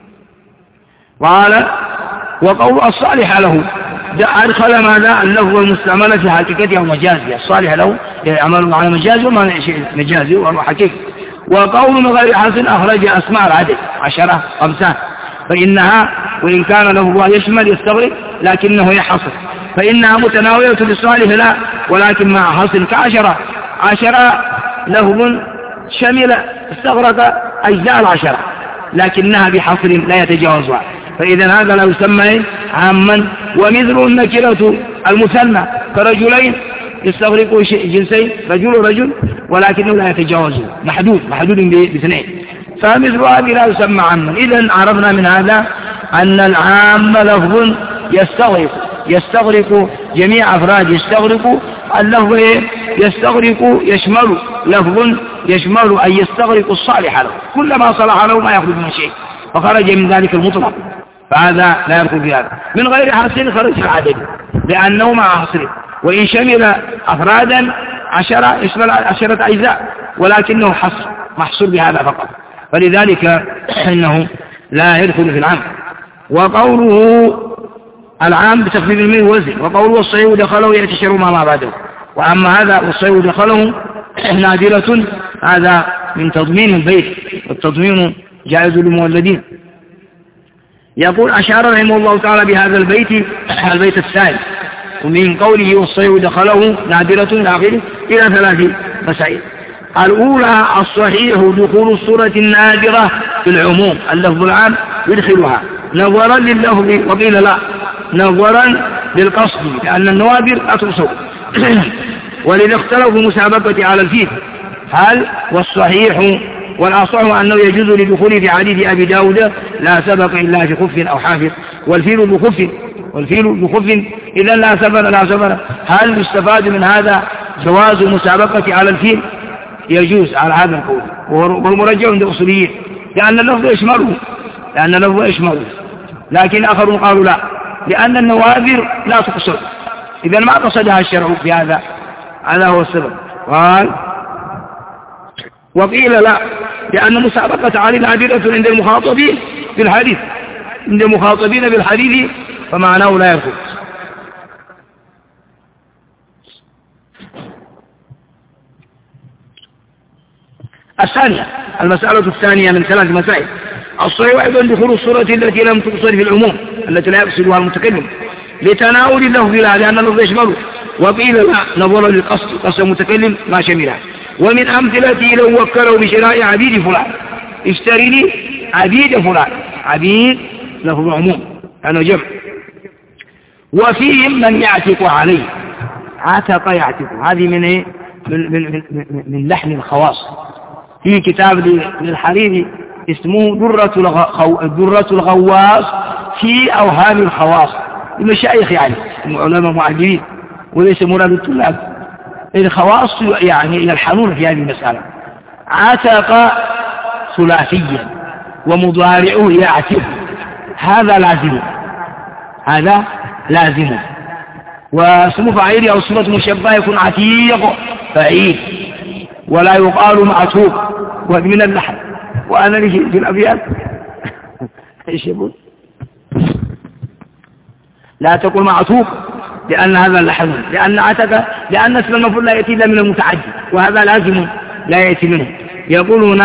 قال وقول الصالح له أدخل ماذا؟ اللفظ المستعمل في حقيقته أو مجازه. الصالح له يعمل على مجازه وما مجازه وهو حقيقي. وقول من غير حصر أخرج أسماء العدد 10 5، فإنها وإن كان لفظها يشمل يستغرق لكنه يحصر، فإنها متناولة للصالح لا، ولكن مع حصر ك10 لفظ شمل استغرق أجزاء 10 لكنها بحصر لا يتجاوزها، فإذا هذا لا يسمى عاما. ومثل النكرة المثنى كرجلين يستغرق جنسين، رجل ولكنه لا يتجاوزه، محدود باثنين، فمثل هذه لا يسمى عاما. إذن عرفنا من هذا أن العام لفظ يستغرق جميع أفراد، يستغرق اللفظ يستغرق يشمل، لفظ يشمل أن يستغرق الصالح له، كلما صلح له ما يخرج من شيء، فخرج من ذلك المطلق، فهذا لا يدخل في هذا. من غير حصر خرج العدد لأنه مع حصر، وإن شمل أفرادا 10 يشمل 10 أجزاء، ولكنه محصور بهذا فقط، فلذلك إنه لا يدخل في العام. وقوله العام بتخفيف الميم والوزن، وقوله الصحيح دخله يتشر ما بعده. وأما هذا والصحيح دخله نادرة، هذا من تضمين البيت، والتضمين جائز للمولدين. يقول أشار رحمه الله تعالى بهذا البيت الثاني، ومن قوله والصحيح دخله نادرة إلى آخره إلى 3 مسائل. الأولى الصحيح دخول الصورة النادرة في العموم، اللفظ العام يدخلها نظرا لللفظ، وقيل لا نظرا للقصد لأن النوادر لا تقصد. ولذا اختلفوا في المسابقة على الفيل، هل والصحيح والأصح أنه يجوز لدخوله في حديث أبي داود لا سبق إلا في خف أو حافظ، والفيل بخف إذا لا سبق. هل يستفاد من هذا جواز المسابقة على الفيل؟ يجوز على هذا القول، والمرجع عند الأصوليين لأن اللفظ يشمله، لكن آخرون قالوا لا، لأن النوادر لا تقصد، إذا ما قصدها الشرع في هذا هو السبب. قال وقيل لا، لأن مسابقة علي نادرة عند المخاطبين في الحديث، عند المخاطبين بالحديث، فمعناه لا يرفض. الثانية، المسألة الثانية من 3 مسائل. الصحيح أيضا دخول الصورة التي لم تقصد في العموم، التي لا يقصدها المتكلم لتناول اللفظ لها لأن اللفظ يشمله، وقيل لا نظرا للقصد، قصد المتكلم ما شملها. ومن أمثلته لو وكله بشراء عبيد فلان، اشتري لي عبيد فلان، عبيد لفظ عموم أنا جمع. وفيهم من يعتق عليه، عتق يعتق، هذه من إيه؟ من لحن الخواص. في كتاب للحريري اسمه درة الغواص في أوهام الخواص، المشايخ يعني العلماء معلمين، وليس مراد الطلاب. الخواص يعني يلحنون في هذه المسألة. عتق ثلاثيا ومضارعه يعتق، هذا لازم. واسم فاعل أو صفة مشبهة يكون عتيق فعيل، ولا يقال معتوق، ومن اللحن. وأنا لي في الأبيات ايش يقول؟ لا تقول معتوق لأن هذا اللحن، لأن عتق، لأن اسم المفعول لا يأتي إلا من المتعدي، وهذا لازم لا يأتي منه. يقولون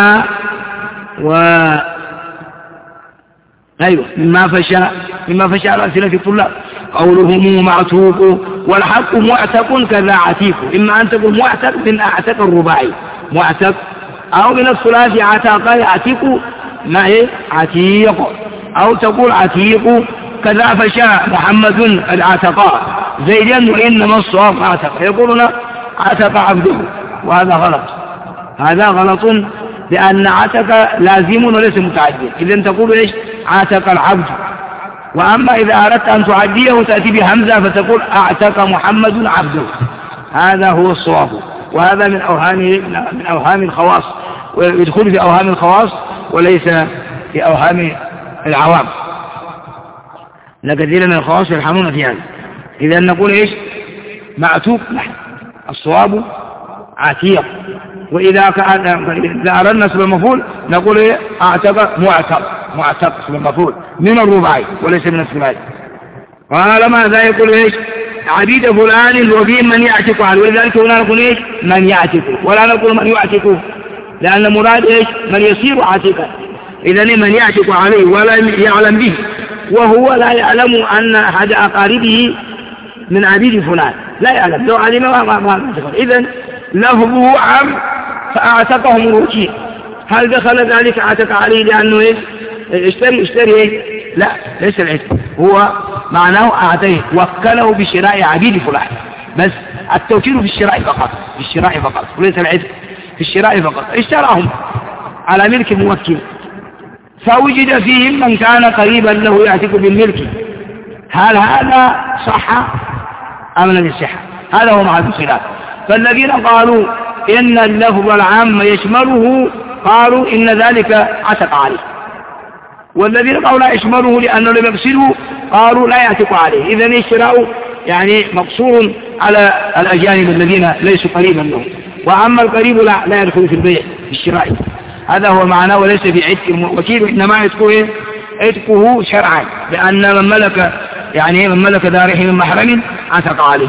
أيوة مما فشى الأسئلة في الطلاب قولهم معتوق، والحق معتق كذا عتيق. إما أن تقول معتق من أعتق الرباعي معتق، أو من الثلاثي عتاق يعتق ما هي عتيق، أو تقول عتيق كذا فشى محمد العتقاء زيدا، وإنما الصواب عتق. يقولون عتق عبده، وهذا غلط، لأن عتق لازم وليس متعدي. إذن تقول إيش؟ عتق العبد. وأما إذا أردت أن تعديه تأتي بهمزة فتقول أعتق محمد عبده، هذا هو الصواب. وهذا من أوهام الخواص، ويدخل في أوهام الخواص وليس في أوهام العوام، لكثير من الخواص يلحنون في هذا. إذا نقول إيش؟ معتوق نحن، الصواب عتيق. وإذا أردنا اسم المفعول نقول إيه؟ أعتق معتق اسم المفعول من الرباعي وليس من الثلاثي. قال ماذا يقول إيش؟ عبيد فلان وفيهم من يعتق عليه، ولذلك هنا نقول إيش؟ من يعتق، ولا نقول من يعتق، لأن مراد إيش؟ من يصير عتيقا. إذن من يعتق عليه ولا يعلم به، وهو لا يعلم أن أحد أقاربه من عبيد فلان، لا يعلم، لو علم ما إذن لفظه عام فأعتقهم الوكيل. هل دخل ذلك عتق عليه لأنه إيه؟ اشتري إيه؟ لا، ليس العتق، هو معناه أعطيه، وكله بشراء عبيد فلان، بس التوكيل في الشراء فقط، وليس العتق في الشراء فقط. اشتراهم على ملك الموكل، فوجد فيهم من كان قريبا له يعتق بالملك، هل هذا صح أم لم يصح؟ هذا هو محل الخلاف. فالذين قالوا إن اللفظ العام يشمله قالوا إن ذلك عتق عليه، والذين قالوا لا يشمله لأنه لم يقصده قالوا لا يعتق عليه. إذن الشراء يعني مقصور على الأجانب الذين ليسوا قريبا له، وأما القريب لا يدخل في البيع في الشراء. هذا هو معناه، وليس في عتق الوكيل، إنما عتقه شرعا، لأن من ملك داره من محرم عتق عليه.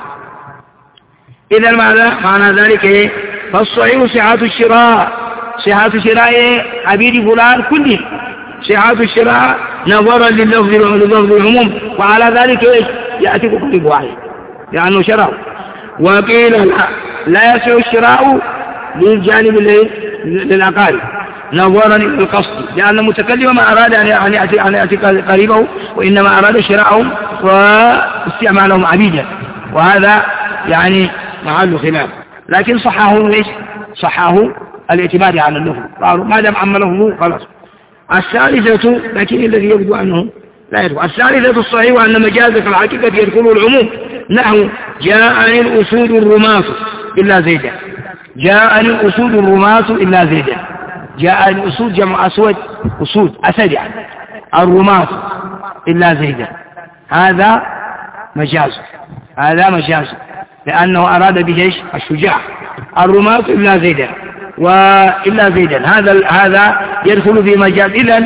إذا معنى ذلك إيه؟ فالصحيح صحة شراء عبيد فلان كله، صحة الشراء نظرا لللفظ العموم، وعلى ذلك إيه؟ يأتي قريب واحد لأنه شراء. وقيل لا يسع الشراء للجانب للأقارب نظرا إلى القصد، لأن المتكلم ما أراد أن يأتي قريبه، وإنما أراد شراءهم واستعمالهم عبيدا، وهذا يعني محل خلاف. لكن صححه ليش؟ صححه الاعتماد على اللفظ، قالوا ما دام عم لفظه خلاص. الثالثة، لكن الذي يبدو أنه لا يدخل. الثالثة الصحيح أن مجاز في الحقيقة يدخله العموم، نحو جاءني الأسود الرماة إلا زيدا، جاءني الأسود الرماة إلا زيدا. جاء الأسود جمع أسود، أسود أسد يعني، الرماة إلا زيدا، هذا مجاز، هذا مجاز لأنه أراد به الشجاع. الرماة إلا زيدا وإلا زيدا، هذا يدخل في مجاز. إذن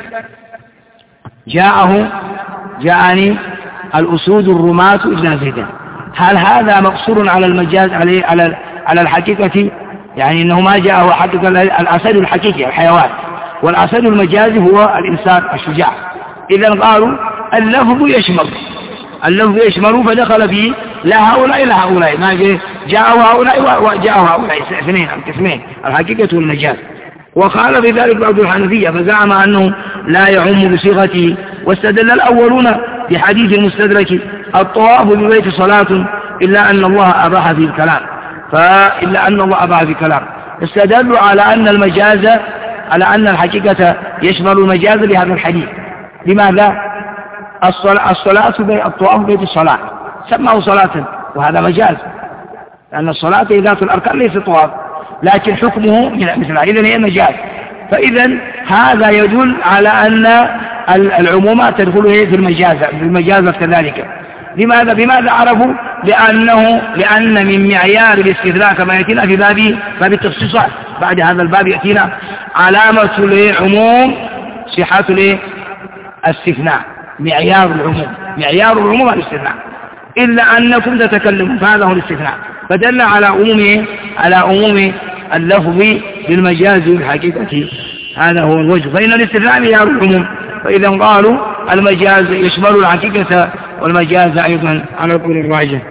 جاءني الأسود الرماة إلا زيدا، هل هذا مقصور على المجاز على الحقيقة؟ يعني إنه ما جاءه حقيقة الأسد الحقيقي الحيوان، والأسد المجازي هو الإنسان الشجاع. إذن قالوا اللفظ يشمل فدخل فيه لا هؤلاء لا هؤلاء، ما جاءوا هؤلاء وجاءوا هؤلاء، اثنين القسمين الحقيقة والمجاز. وقال في ذلك بعض الحنفية فزعم أنه لا يعم بصيغته، واستدل الأولون بحديث المستدرك الطواف ببيت صلاة إلا أن الله أباح في الكلام، فإلا أن الله أباح في الكلام، استدلوا على أن المجاز على أن الحقيقة يشمل المجاز بهذا الحديث. لماذا؟ الصلاة الطواف بيت الصلاة سماه صلاة، وهذا مجاز، لأن الصلاة ذات الأركان ليس طواف، لكن حكمه مثلها، إذن هي مجاز. فإذا هذا يدل على أن العمومات تدخل في المجاز كذلك. لماذا؟ بماذا عرفوا؟ لأن من معيار الاستثناء كما يأتينا في باب التخصيصات، بعد هذا الباب يأتينا علامة العموم صحة الاستثناء، معيار العموم الاستثناء، إلا أنكم تتكلمون، فهذا هو الاستثناء، فدل على عموم اللفظ بالمجاز والحقيقة، هذا هو الوجه. فإن الاستثناء معيار العموم، فإذا قالوا المجاز يشمل الحقيقة والمجاز أيضا على القول الراجح.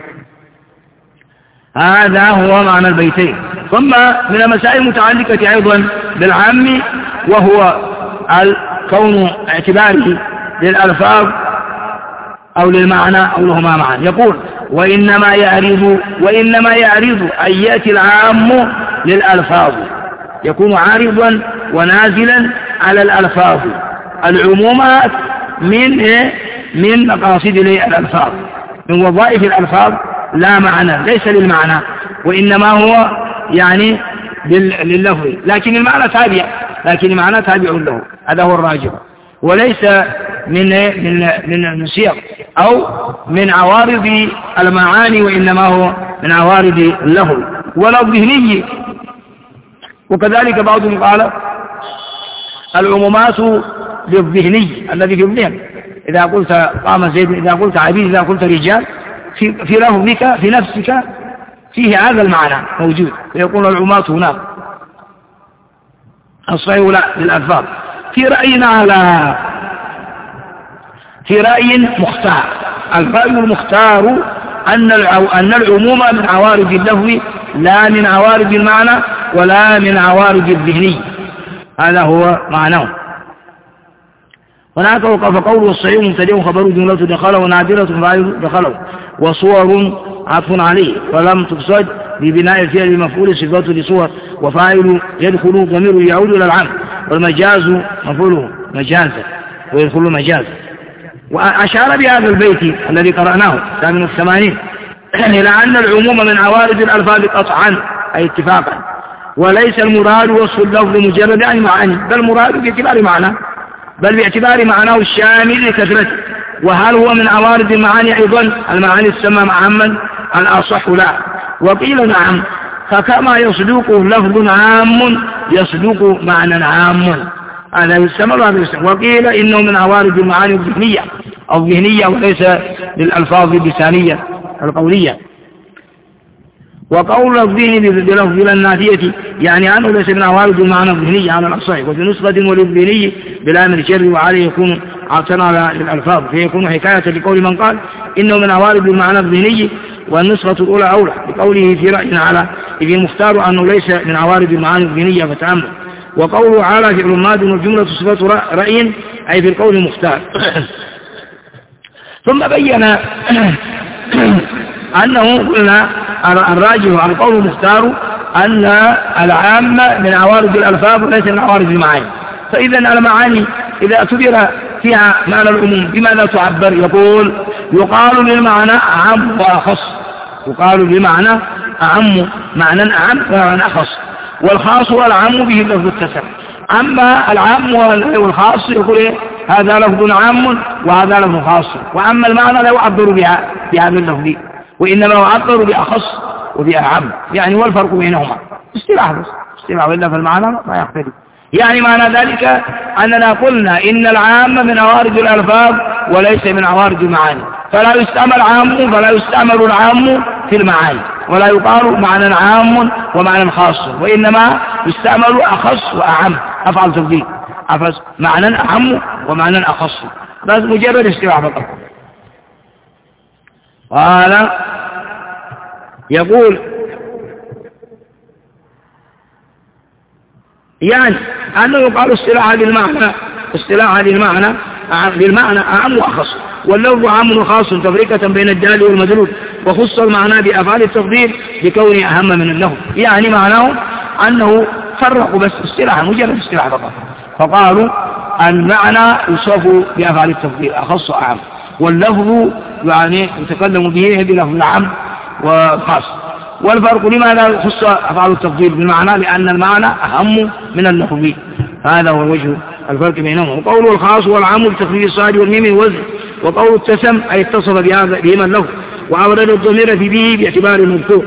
هذا هو معنى البيتين. ثم من المسائل المتعلقة أيضا بالعام، وهو كون اعتباره للألفاظ أو للمعنى أو لهما معا. يقول وإنما يعرض أن يأتي العام للألفاظ، يكون عارضا ونازلا على الألفاظ. العمومات من مقاصد الألفاظ، من وظائف الألفاظ، لا معنى، ليس للمعنى، وإنما هو يعني لللفظ، لكن المعنى تابع له، هذا هو الراجح، وليس من صيغ أو من عوارض المعاني، وإنما هو من عوارض اللفظ ولا الذهني. وكذلك بعضهم قال العمومات للذهني الذي في الذهن، إذا قلت قام زيد، إذا قلت عبيد، إذا قلت رجال، في لفظك في نفسك فيه هذا المعنى موجود، فيقول العمومات هناك. الصحيح لا للألفاظ. في رأي مختار، الرأي المختار أن العموم من عوارض اللفظ لا من عوارض المعنى ولا من عوارض الذهني، هذا هو معناه. هناك فقوله الصحيح مبتدأ خبر جملة دخله ونادرة فاعل دخله، وصور عطف عليه فلم تقصد ببناء الفعل المفعول صفته لصور، وفاعل يدخل ضمير يعود إلى العام، والمجاز مفعوله مجازا ويدخل مجازا. وأشار بهذا البيت الذي قرأناه 88 إلى أن العموم من عوارض الألفاظ قطعا أي اتفاقا، وليس المراد وصف اللفظ مجرد عن معاني، بل المراد باعتبار معناه الشامل لكثرته. وهل هو من عوارض المعاني أيضا؟ المعاني تسمى عاما، الأصح لا. وقيل نعم، فكما يصدق لفظ عام يصدق معنى عام، هذا يسمى. وقيل إنه من عوارض المعاني الذهنية وليس للألفاظ اللسانية القولية. وقول الذهن بلفظ النافية يعني أنه ليس من عوارض المعنى الذهنية على الأصح، وفي نسخة وللذهني بلا من شر، وعليه يكون عطنا للألفاظ، فيكون حكاية لقول من قال إنه من عوارض المعنى الذهني والنسخة الأولى أولى بقوله في رأينا على إذ المختار أنه ليس من عوارض المعاني الدينية فتأمل. وقوله على فعل ماض والجملة صفة رأي أي في القول المختار. ثم بين أنه قلنا الراجح على القول المختار أن العام من عوارض الألفاظ وليس من عوارض المعاني. فإذا المعاني إذا اعتبر فيها معنى العموم بماذا تعبر؟ يقول يقال للمعنى أعم وأخص، يقال للمعنى أعم معنى أعم ومعنى أخص، والخاص والعام به لفظ التسم. أما العام والخاص يقول هذا لفظ عام وهذا لفظ خاص، وأما المعنى لا يعبر بهذا اللفظ وإنما يعبر بأخص وبأعم، يعني والفرق بينهما اصطلاح بس اصطلاح، وإلا في المعنى ما يختلف. يعني معنى ذلك أننا قلنا إن العام من عوارض الألفاظ وليس من عوارض المعاني، فلا يستعمل عام فلا يستعمل العام في المعاني، ولا يقال معنى عام ومعنى خاص، وإنما يستعمل أخص وأعم، أفعل تفضيل معنى أعم ومعنى أخص، بس مجرد اصطلاح فقط. قال يقول يعني أنه يقال اصطلاحا للمعنى أعم وأخص، واللفظ عام وخاص تفرقة بين الدال والمدلول، وخص المعنى بأفعال التفضيل لكونه أهم من اللفظ. يعني معناه أنه فرقوا بس اصطلاحا مجرد اصطلاح فقط، فقالوا المعنى يوصف بأفعال التفضيل أخص وأعم، واللفظ يعني يتكلم به بلفظ العام وخاص. والفرق لماذا يخص أفعال التفضيل بالمعنى؟ لأن المعنى أهم من اللفظ. هذا هو وجه الفرق بينهما. وقول الخاص والعام بتخفيف الصاد والميم الوزن، وقول التسم أي اتصف بهما اللفظ وأورد الضمير في به باعتبار المذكور.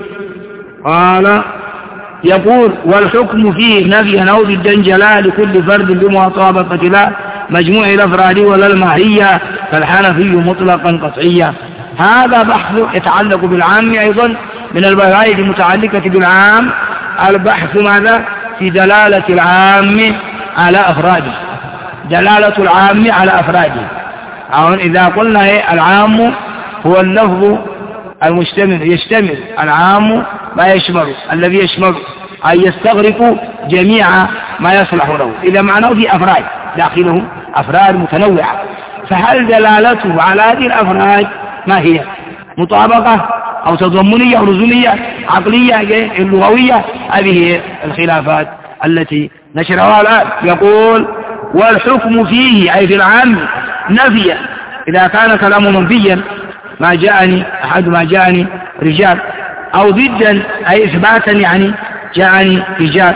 قال يقول والحكم فيه نفيا أو ضدا جلاء لكل فرد بمطابقة لا مجموع الأفراد ولا الماهية، فالحنفي مطلقا قطعيا. هذا بحث يتعلق بالعام أيضا من البحث المتعلقة بالعام. البحث ماذا؟ في دلالة العام على أفراده، دلالة العام على أفراده. أو إذا قلنا العام هو اللفظ المشتمل، يشتمل العام ما يشمل الذي يشمل أي يستغرق جميع ما يصلح له، إذا معناه في أفراد داخله أفراد متنوعة. فهل دلالته على هذه الأفراد ما هي؟ مطابقة أو تضمنية أو لزومية عقلية اللغوية؟ هذه الخلافات التي نشرها الآن. يقول والحكم فيه أي في العام نفيا إذا كان كلام منفيا ما جاءني أحد ما جاءني رجال، أو ضدا أي إثباتا يعني جاءني رجال،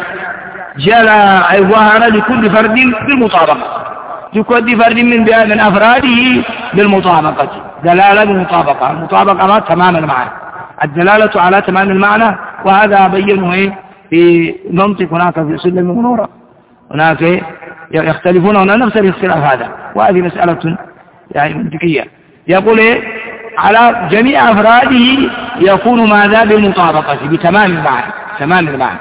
جلى أي ظهر لكل فرد بالمطابقة، لكل فرد من أفراده بالمطابقة، دلالة بالمطابقة. المطابقة ما تمام المعنى، الدلالة على تمام المعنى، وهذا بينه في منطق هناك في سلم المنورة، هناك يختلفون هنا نفس الاختلاف هذا، وهذه مسألة يعني منطقية. يقول على جميع أفراده يكون ماذا؟ بالمطابقة بتمام المعنى، تمام المعنى.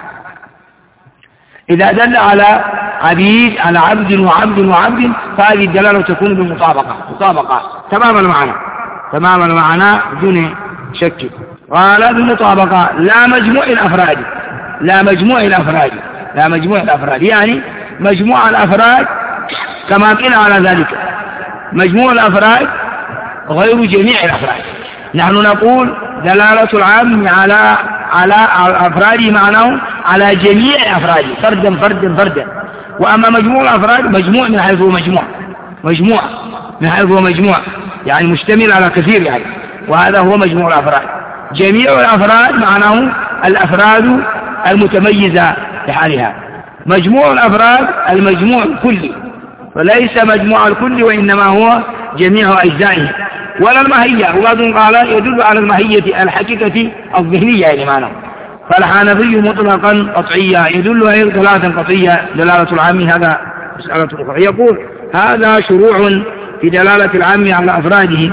إذا دل على عبيد على عبد وعبد وعبد فهذه الدلالة تكون بالمطابقة، مطابقة تمام المعنى، تمام المعنى بدون شك. قال بالمطابقة لا مجموع الأفراد، لا مجموع الأفراد، لا مجموع الأفراد، يعني مجموع الأفراد كما قيل على ذلك، مجموع الأفراد غير جميع الأفراد. نحن نقول دلالة العام على أفراده معناه على جميع أفراده فردا فردا فردا، وأما مجموع الأفراد مجموع من حيث هو مجموع، مجموع من حيث هو مجموع يعني مشتمل على كثير يعني، وهذا هو مجموع الأفراد. جميع الأفراد معناه الأفراد المتميزة لحالها، مجموع الأفراد المجموع الكلي، فليس مجموع الكل وإنما هو جميع أجزائه. ولا الماهية، وبعض قال يدل على الماهية الحقيقة الذهنية يعني معناه. فالحنفي مطلقا قطعية يدل على دلالة قطعية دلالة العام، هذا مسألة أخرى. يقول هذا شروع في دلالة العام على أفراده.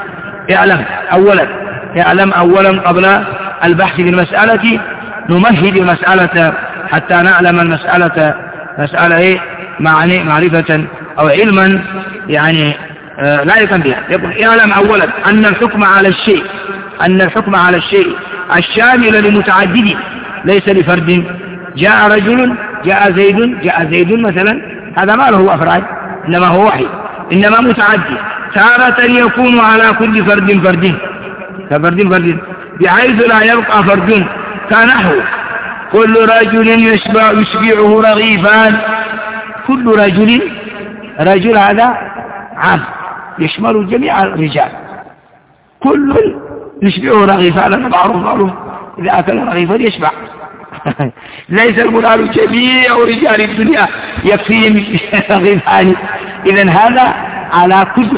اعلم أولا قبل البحث في المسألة نمهد المسألة حتى نعلم المسألة مسألة معرفة أو علما يعني لا يكن بها. يقول اعلم أولا أن الحكم على الشيء أن الحكم على الشيء الشامل لمتعدد ليس لفرد. جاء رجل، جاء زيد مثلا، هذا ما له أفراد إنما هو واحد، إنما متعدد. تارة يكون على كل فرد كفرد بحيث لا يبقى فرد، كنحو كل رجل يشبعه رغيفان. كل رجل هذا عام يشمل جميع الرجال، كل يشبعه رغيفان. أنا معروف إذا أكل رغيفا يشبع. ليس المراد جميع رجال الدنيا يكفيهم رغيفان. إذن هذا على كل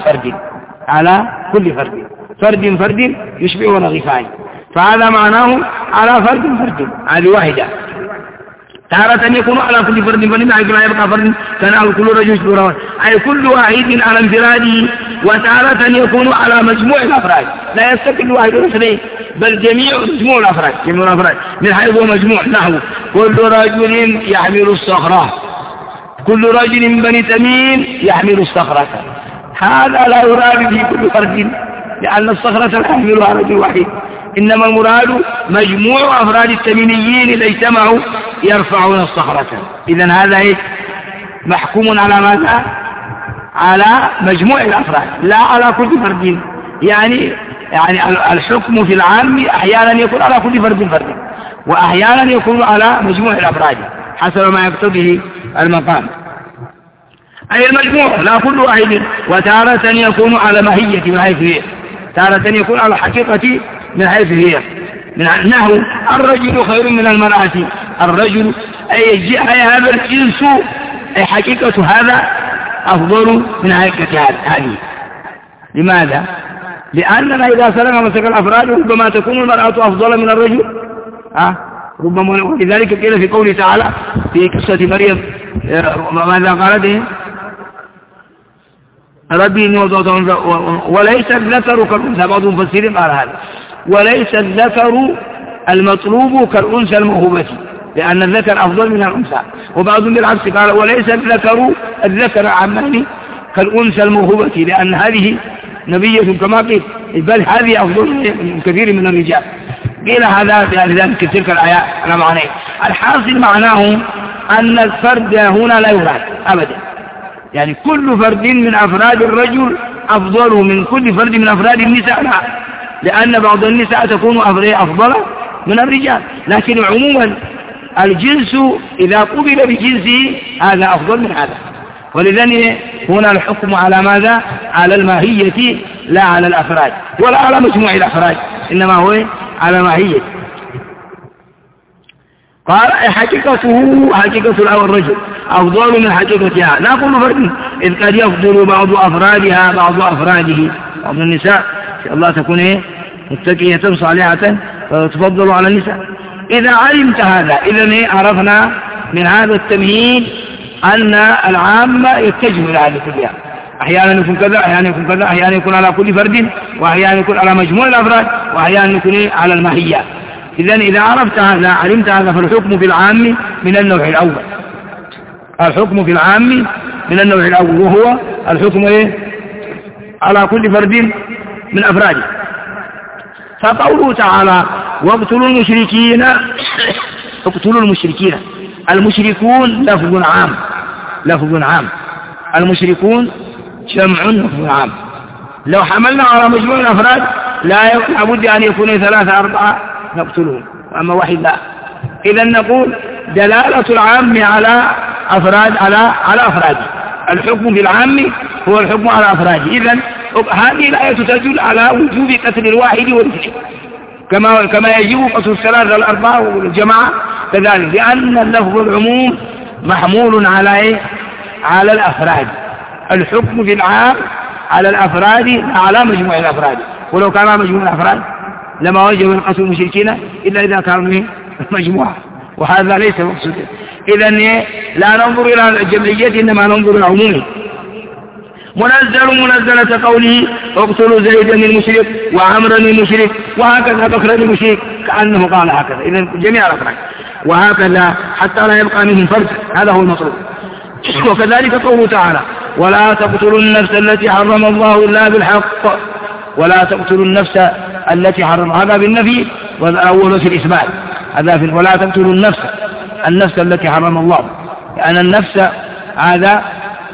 فرد يشبعه رغيفان، فهذا معناه على فرد هذه واحدة. تارة يكون على كل فرد بحيث لا يبقى فرد، كان كل رجل يشبعه، أي كل واحد على انفراده. وتارة يكون على مجموع الأفراد، لا يستقل واحد واثنين بل مجموع الأفراد من حيث هو مجموع. نحو كل رجل يحمل الصخرة، كل رجل من بني تميم يحمل الصخرة. هذا لا يراد به كل فرد، لأن الصخرة لا يحملها رجل واحد، إنما المراد مجموع أفراد التميميين إذا اجتمعوا يرفعون الصخرة. إذن هذا محكوم على ماذا؟ على مجموع الأفراد لا على كل فرد. يعني الحكم في العام أحيانا يكون على كل فرد وأحيانا يكون على مجموع الأفراد حسب ما يقتضيه المقام، أي المجموع لا كل واحد. وتارة يكون على ماهية من حيث هي، تارة يكون على حقيقة من حيث هي. نحو الرجل خير من المرأة. الرجل أي هذا الجنس، أي حقيقة هذا أفضل من حقيقة هذه. لماذا؟ لأننا إذا سلمنا مسك الأفراد ربما تكون المرأة أفضل من الرجل، ربما. ولذلك قيل في قوله تعالى في قصة مريم ماذا قالت؟ ربي إني وضعت وليس الذكر كالأنثى. بعض المفسرين قال هذا، وليس الذكر المطلوب كالأنثى الموهوبة، لأن الذكر أفضل من الأنثى. وبعضهم بالعكس قال وليس الذكر عماني كالأنثى الموهوبة، لأن هذه نبية كما قيل، بل هذه أفضل من كثير من الرجال. قيل هذا بذلك تلك الآيات على معنى. الحاصل معناه أن الفرد هنا لا يراد أبدا، يعني كل فرد من أفراد الرجل أفضل من كل فرد من أفراد النساء، لا، لأن بعض النساء تكون أفضل من الرجال، لكن عموما الجنس إذا قبل بجنسه هذا أفضل من هذا. ولذلك هنا الحكم على ماذا؟ على الماهية لا على الأفراد ولا على مجموع الأفراد، إنما هو على ماهية. قال حقيقة الرجل أفضل من حقيقتها لا كل فرد، إذ قد يفضل بعض أفرادها بعض أفراده. بعض النساء الله تكون متقية صالحة فتفضل على النساء. إذا علمت هذا إذن عرفنا من هذا التمهيد أن العام يتجه إلى هذه كلها، أحيانا يكون كذا، أحيانا يكون كذا، أحيانا يكون على كل فرد، وأحيانا يكون على مجموع الأفراد، وأحيانا يكون على الماهية. إذا عرفت هذا علمت هذا، فالحكم في العام من النوع الأول. الحكم في العام من النوع الأول وهو الحكم على كل فرد من أفراده. فقوله تعالى واقتلوا المشركين اقتلوا المشركين. المشركون لفظ عام المشركون جمع لفظ عام. لو حملنا على مجموع الأفراد لا بد أن يكون 3 4 نقتلهم، أما واحد لا. إذا نقول دلالة العام على أفراده. الحكم في العام هو الحكم على أفراده. إذا هذه الآية تدل على وجوب قتل الواحد والاثنين كما يجب قتل 3 و4 والجماعة كذلك، لأن اللفظ العموم محمول على الأفراد. الحكم في العام على الأفراد على مجموع الأفراد، ولو كان مجموع الأفراد لما وجب قتل المشركين إلا إذا كانوا مجموعة، وهذا ليس مقصودا. إذا لا ننظر إلى الجمعية إنما ننظر إلى العموم. منزلة قوله اقتلوا زيدا المشرك وعمرا المشرك وهكذا بكرا المشرك، كأنه قال هكذا. إذا جميع الأفراد وهكذا حتى لا يبقى منهم فرد، هذا هو المطلوب. وكذلك قوله تعالى ولا تقتلوا النفس التي حرم الله إلا بالحق. ولا تقتلوا النفس التي حرمها، هذا بالنفي والأول في الإثبات. هذا ولا تقتلوا النفس التي حرم الله، لأن النفس هذا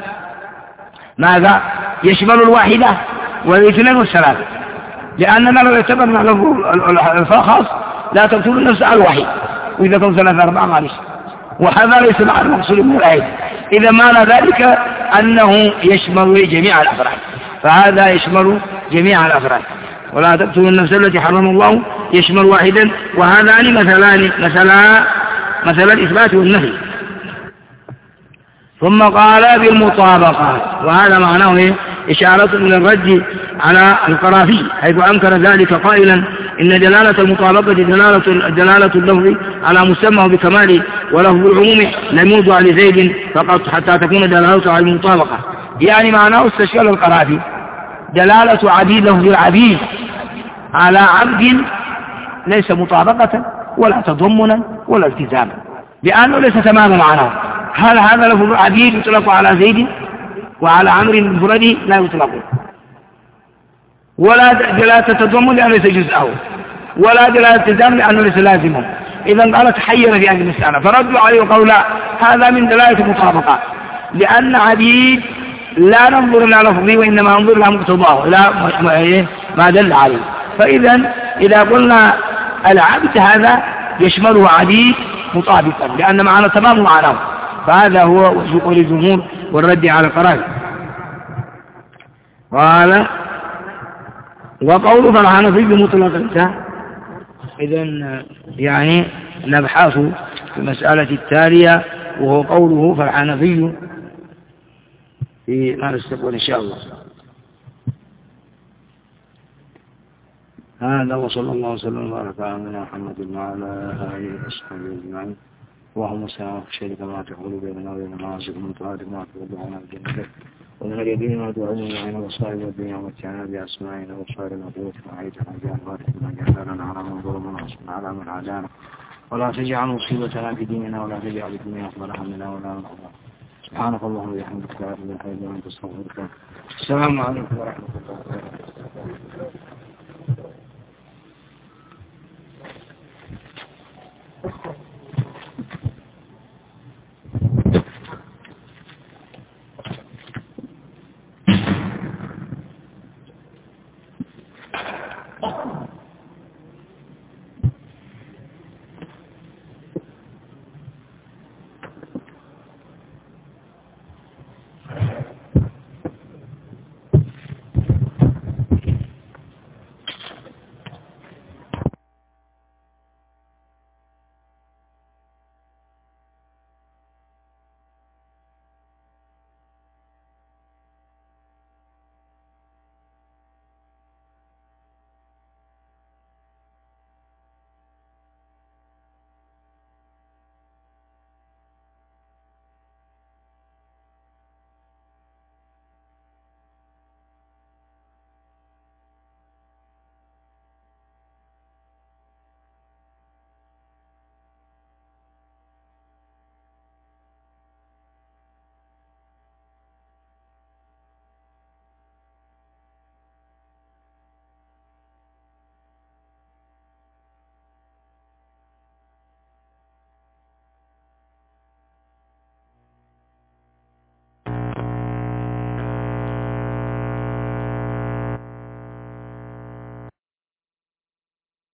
ماذا يشمل الواحدة والاثنين والثلاثة، لأننا لو اعتبرنا الخاص لا تقتلوا النفس على الواحد، وإذا كنت 3 4 معلش، وهذا ليس مع المقصود من الآية. إذا معنى ذلك أنه يشمل جميع الأفراد، فهذا يشمل جميع الأفراد. ولا تقتلوا النفس التي حرم الله يشمل واحدا، وهذان مثلا الإثبات والنفي. ثم قال بالمطابقة، وهذا معناه إشارة إلى الرد على القرافي حيث أنكر ذلك قائلا إن دلالة المطابقة دلالة اللفظ على مسمى بكماله، ولفظ العموم لم يوضع لزيد فقط حتى تكون دلالته على المطابقة. يعني معناه استشكال القرافي دلالة عبيد لفظ العبيد على عبد ليس مطابقة ولا تضمنا ولا التزاما، لأنه ليس تماما معناه. هل هذا لفظ العبيد يطلق على زيد وعلى عمرو المفرد؟ لا يطلق. ولا دلالة تضمن لأنه ليس جزءه، ولا دلالة التزام لأنه ليس لازمه. إذا قال تحير في هذه المسألة، فردوا عليه وقالوا هذا من دلالة المطابقة، لأن عبيد لا ننظر إلى لفظه وإنما ننظر إلى مقتضاه، إلى ما دل عليه. فإذا إذا قلنا العبد هذا يشمله عبيد مطابقا، لأن معنى تمام معناه. فهذا هو وجه قول الجمهور والرد على القرائن. قال وقوله فالحنفي بمطلق. إذن يعني نبحث في المسألة التالية، وهو قوله فالحنفي في ما نستقبل إن شاء الله. هذا وصلى الله وسلم وبارك على نبينا محمد وعلى آله وصحبه أجمعين. اللهم سلام خشيتك كما تحول بيننا وبين معاصيكم وطاعتك ما تودعنا الجنة ومن اليدين ما دعونا معنا وصائب الدنيا ومتعنا بأسمائنا وصائرنا وقوتنا وعيتنا وجعل باركنا جعلنا على من ظلمنا وانصرنا على من عادانا ولا تجعل مصيبتنا في ديننا ولا تجعل الدنيا أكبر همنا ولا مبلغ. سبحانك اللهم وبحمدك لا إله إلا أنت أستغفرك. السلام عليكم ورحمة الله وبركاته.